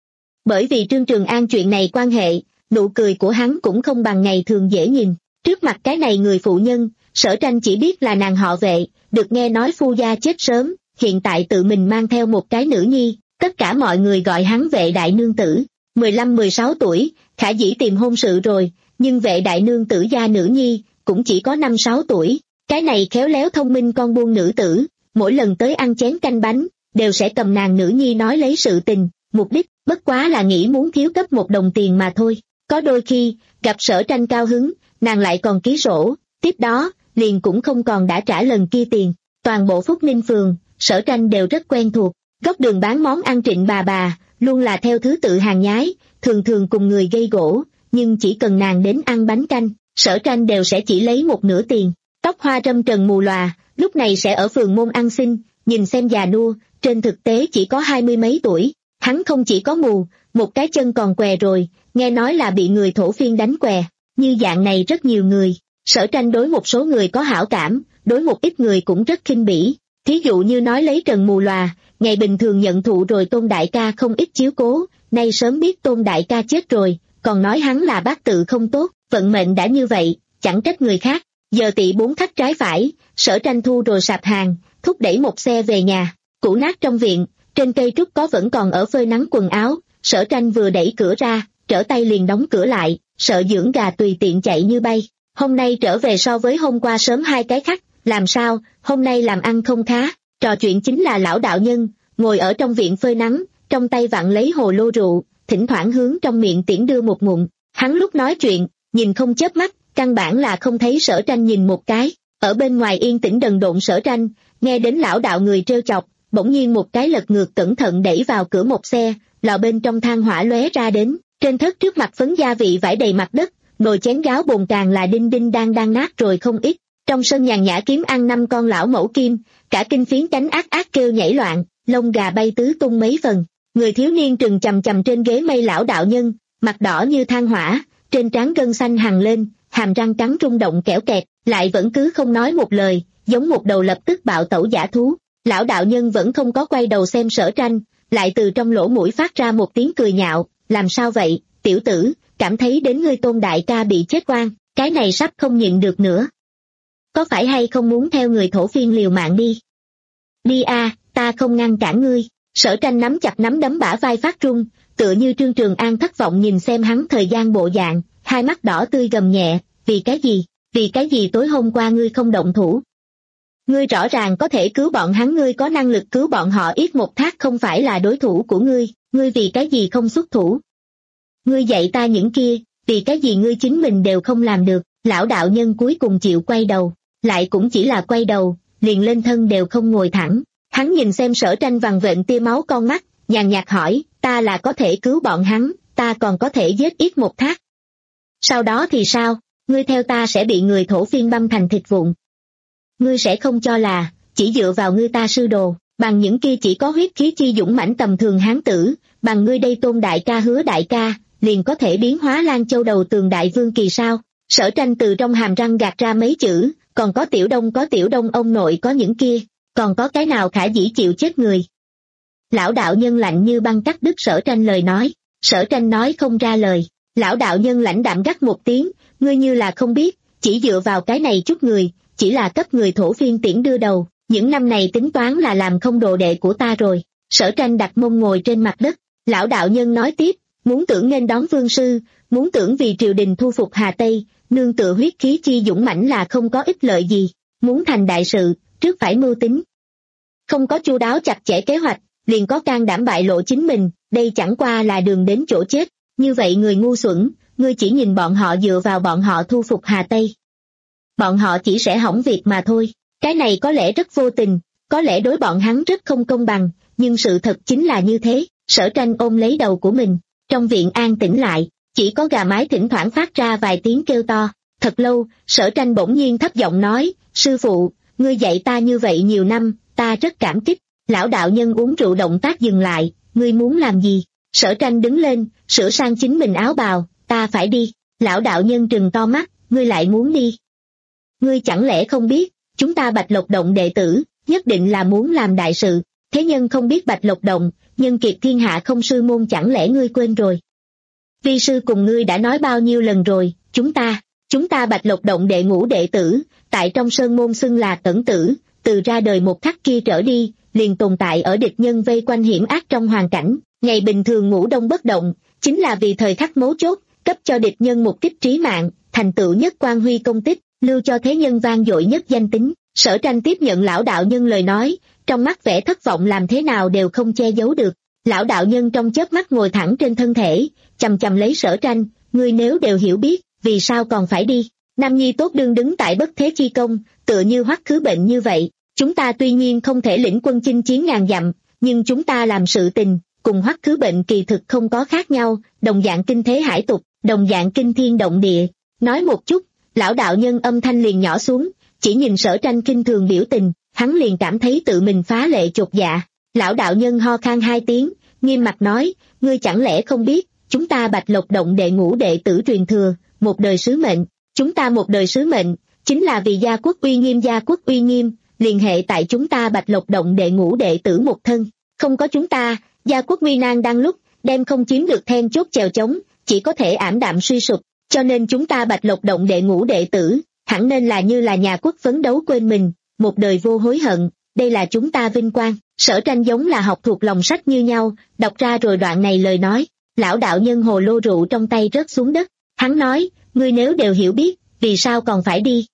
Bởi vì Trương Trường An chuyện này quan hệ, nụ cười của hắn cũng không bằng ngày thường dễ nhìn. Trước mặt cái này người phụ nhân, Sở Tranh chỉ biết là nàng họ Vệ, được nghe nói phu gia chết sớm, hiện tại tự mình mang theo một cái nữ nhi, tất cả mọi người gọi hắn Vệ đại nương tử. mười lăm mười sáu tuổi, khả dĩ tìm hôn sự rồi, nhưng Vệ đại nương tử gia nữ nhi, cũng chỉ có năm sáu tuổi. Cái này khéo léo thông minh con buôn nữ tử, mỗi lần tới ăn chén canh bánh, đều sẽ cầm nàng nữ nhi nói lấy sự tình, mục đích, bất quá là nghĩ muốn thiếu cấp một đồng tiền mà thôi. Có đôi khi, gặp Sở Tranh cao hứng, nàng lại còn ký sổ, tiếp đó, liền cũng không còn đã trả lần kia tiền. Toàn bộ Phúc Ninh Phường, Sở Tranh đều rất quen thuộc, góc đường bán món ăn Trịnh bà bà, luôn là theo thứ tự hàng nhái, thường thường cùng người gây gỗ, nhưng chỉ cần nàng đến ăn bánh canh, Sở Tranh đều sẽ chỉ lấy một nửa tiền. Tóc hoa râm trần mù lòa, lúc này sẽ ở phường môn ăn xin, nhìn xem già nua, trên thực tế chỉ có hai mươi mấy tuổi. Hắn không chỉ có mù, một cái chân còn què rồi, nghe nói là bị người thổ phiên đánh què. Như dạng này rất nhiều người. Sở Tranh đối một số người có hảo cảm, đối một ít người cũng rất khinh bỉ. Thí dụ như nói lấy Trần Mù Lòa, ngày bình thường nhận thụ rồi Tôn đại ca không ít chiếu cố, nay sớm biết Tôn đại ca chết rồi, còn nói hắn là bát tự không tốt, vận mệnh đã như vậy, chẳng trách người khác. Giờ tị bốn khách trái phải, Sở Tranh thu rồi sạp hàng, thúc đẩy một xe về nhà. Cũ nát trong viện, trên cây trúc có vẫn còn ở phơi nắng quần áo. Sở Tranh vừa đẩy cửa ra, trở tay liền đóng cửa lại, sợ dưỡng gà tùy tiện chạy như bay. Hôm nay trở về so với hôm qua sớm hai cái khách, làm sao, hôm nay làm ăn không khá. Trò chuyện chính là lão đạo nhân, ngồi ở trong viện phơi nắng, trong tay vặn lấy hồ lô rượu, thỉnh thoảng hướng trong miệng tiễn đưa một ngụm. Hắn lúc nói chuyện, nhìn không chớp mắt, căn bản là không thấy Sở Tranh nhìn một cái. Ở bên ngoài yên tĩnh đần độn Sở Tranh, nghe đến lão đạo người trêu chọc, bỗng nhiên một cái lật ngược cẩn thận đẩy vào cửa một xe, lò bên trong than hỏa lóe ra đến, trên thớt trước mặt phấn gia vị vải đầy mặt đất, nồi chén gáo bồn càng là đinh đinh đang đang nát rồi không ít. Trong sân nhàn nhã kiếm ăn năm con lão mẫu kim, cả kinh phiến cánh ác ác kêu nhảy loạn, lông gà bay tứ tung mấy phần. Người thiếu niên trừng chằm chằm trên ghế mây lão đạo nhân, mặt đỏ như than hỏa, trên trán gân xanh hằn lên, hàm răng cắn rung động kẽo kẹt, lại vẫn cứ không nói một lời, giống một đầu lập tức bạo tẩu dã thú. Lão đạo nhân vẫn không có quay đầu xem Sở Tranh, lại từ trong lỗ mũi phát ra một tiếng cười nhạo, làm sao vậy, tiểu tử, cảm thấy đến ngươi Tôn đại ca bị chết oan, cái này sắp không nhịn được nữa. Có phải hay không muốn theo người thổ phiên liều mạng đi? Đi a, ta không ngăn cản ngươi. Sở Tranh nắm chặt nắm đấm bả vai phát run, tựa như Trương Trường An thất vọng nhìn xem hắn thời gian bộ dạng, hai mắt đỏ tươi gầm nhẹ, vì cái gì, vì cái gì tối hôm qua ngươi không động thủ? Ngươi rõ ràng có thể cứu bọn hắn, ngươi có năng lực cứu bọn họ, Yết Một Thác không phải là đối thủ của ngươi, ngươi vì cái gì không xuất thủ? Ngươi dạy ta những kia, vì cái gì ngươi chính mình đều không làm được? Lão đạo nhân cuối cùng chịu quay đầu, lại cũng chỉ là quay đầu, liền lên thân đều không ngồi thẳng. Hắn nhìn xem Sở Tranh vằn vện tia máu con mắt, nhàn nhạt hỏi, ta là có thể cứu bọn hắn, ta còn có thể giết Yết Một Thác. Sau đó thì sao? Ngươi theo ta sẽ bị người thổ phiên băm thành thịt vụn. Ngươi sẽ không cho là, chỉ dựa vào ngươi ta sư đồ, bằng những kia chỉ có huyết khí chi dũng mãnh tầm thường hán tử, bằng ngươi đây Tôn đại ca Hứa đại ca, liền có thể biến hóa Lan Châu đầu tường đại vương kỳ sao? Sở Tranh từ trong hàm răng gạt ra mấy chữ, còn có Tiểu Đông có Tiểu Đông ông nội có những kia, còn có cái nào khả dĩ chịu chết người. Lão đạo nhân lạnh như băng cắt đứt Sở Tranh lời nói, Sở Tranh nói không ra lời, lão đạo nhân lãnh đạm gắt một tiếng, ngươi như là không biết, chỉ dựa vào cái này chút người, chỉ là cấp người thổ phiên tiễn đưa đầu, những năm này tính toán là làm không đồ đệ của ta rồi. Sở Tranh đặt mông ngồi trên mặt đất, lão đạo nhân nói tiếp, muốn tưởng nghênh đón vương sư, muốn tưởng vì triều đình thu phục Hà Tây, nương tựa huyết khí chi dũng mãnh là không có ích lợi gì, muốn thành đại sự, trước phải mưu tính. Không có chu đáo chặt chẽ kế hoạch, liền có can đảm bại lộ chính mình, đây chẳng qua là đường đến chỗ chết, như vậy người ngu xuẩn, ngươi chỉ nhìn bọn họ dựa vào bọn họ thu phục Hà Tây. Bọn họ chỉ sẽ hỏng việc mà thôi, cái này có lẽ rất vô tình, có lẽ đối bọn hắn rất không công bằng, nhưng sự thật chính là như thế. Sở Tranh ôm lấy đầu của mình, trong viện an tĩnh lại, chỉ có gà mái thỉnh thoảng phát ra vài tiếng kêu to. Thật lâu, Sở Tranh bỗng nhiên thấp giọng nói, sư phụ, ngươi dạy ta như vậy nhiều năm, ta rất cảm kích. Lão đạo nhân uống rượu động tác dừng lại, ngươi muốn làm gì? Sở Tranh đứng lên, sửa sang chính mình áo bào, ta phải đi. Lão đạo nhân trừng to mắt, ngươi lại muốn đi? Ngươi chẳng lẽ không biết, chúng ta Bạch Lộc Động đệ tử, nhất định là muốn làm đại sự, thế nhân không biết Bạch Lộc Động, nhân kiệt thiên hạ không sư môn chẳng lẽ ngươi quên rồi? Vi sư cùng ngươi đã nói bao nhiêu lần rồi, chúng ta, chúng ta Bạch Lộc Động đệ ngũ đệ tử, tại trong sơn môn xưng là Tẩn Tử, từ ra đời một khắc kia trở đi, liền tồn tại ở địch nhân vây quanh hiểm ác trong hoàn cảnh, ngày bình thường ngủ đông bất động, chính là vì thời khắc mấu chốt, cấp cho địch nhân một kích trí mạng, thành tựu nhất quan huy công tích, lưu cho thế nhân vang dội nhất danh tính. Sở Tranh tiếp nhận lão đạo nhân lời nói, trong mắt vẻ thất vọng làm thế nào đều không che giấu được. Lão đạo nhân trong chớp mắt ngồi thẳng trên thân thể, chầm chầm lấy Sở Tranh, ngươi nếu đều hiểu biết, vì sao còn phải đi? Nam nhi tốt đương đứng tại bất thế chi công, tựa như Hoắc Khứ Bệnh như vậy, chúng ta tuy nhiên không thể lĩnh quân chinh chiến ngàn dặm, nhưng chúng ta làm sự tình, cùng Hoắc Khứ Bệnh kỳ thực không có khác nhau, đồng dạng kinh thế hải tục, đồng dạng kinh thiên động địa. Nói một chút, lão đạo nhân âm thanh liền nhỏ xuống, chỉ nhìn Sở Tranh kinh thường biểu tình, hắn liền cảm thấy tự mình phá lệ chột dạ. Lão đạo nhân ho khan hai tiếng, nghiêm mặt nói, ngươi chẳng lẽ không biết, chúng ta Bạch Lộc Động đệ ngũ đệ tử truyền thừa, một đời sứ mệnh, chúng ta một đời sứ mệnh, chính là vì gia quốc uy nghiêm gia quốc uy nghiêm, liên hệ tại chúng ta Bạch Lộc Động đệ ngũ đệ tử một thân, không có chúng ta, gia quốc nguy nan đang lúc, đem không chiếm được then chốt chèo chống, chỉ có thể ảm đạm suy sụp, cho nên chúng ta Bạch Lộc Động đệ ngũ đệ tử, hẳn nên là như là nhà quốc phấn đấu quên mình, một đời vô hối hận, đây là chúng ta vinh quang. Sở Tranh giống là học thuộc lòng sách như nhau, đọc ra rồi đoạn này lời nói, lão đạo nhân hồ lô rượu trong tay rớt xuống đất, hắn nói, ngươi nếu đều hiểu biết, vì sao còn phải đi?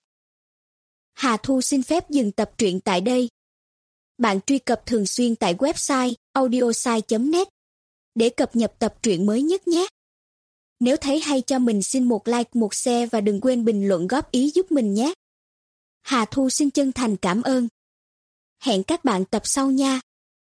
Hà Thu xin phép dừng tập truyện tại đây. Bạn truy cập thường xuyên tại website audiosai chấm net để cập nhật tập truyện mới nhất nhé. Nếu thấy hay cho mình xin một like, một share và đừng quên bình luận góp ý giúp mình nhé. Hà Thu xin chân thành cảm ơn. Hẹn các bạn tập sau nha.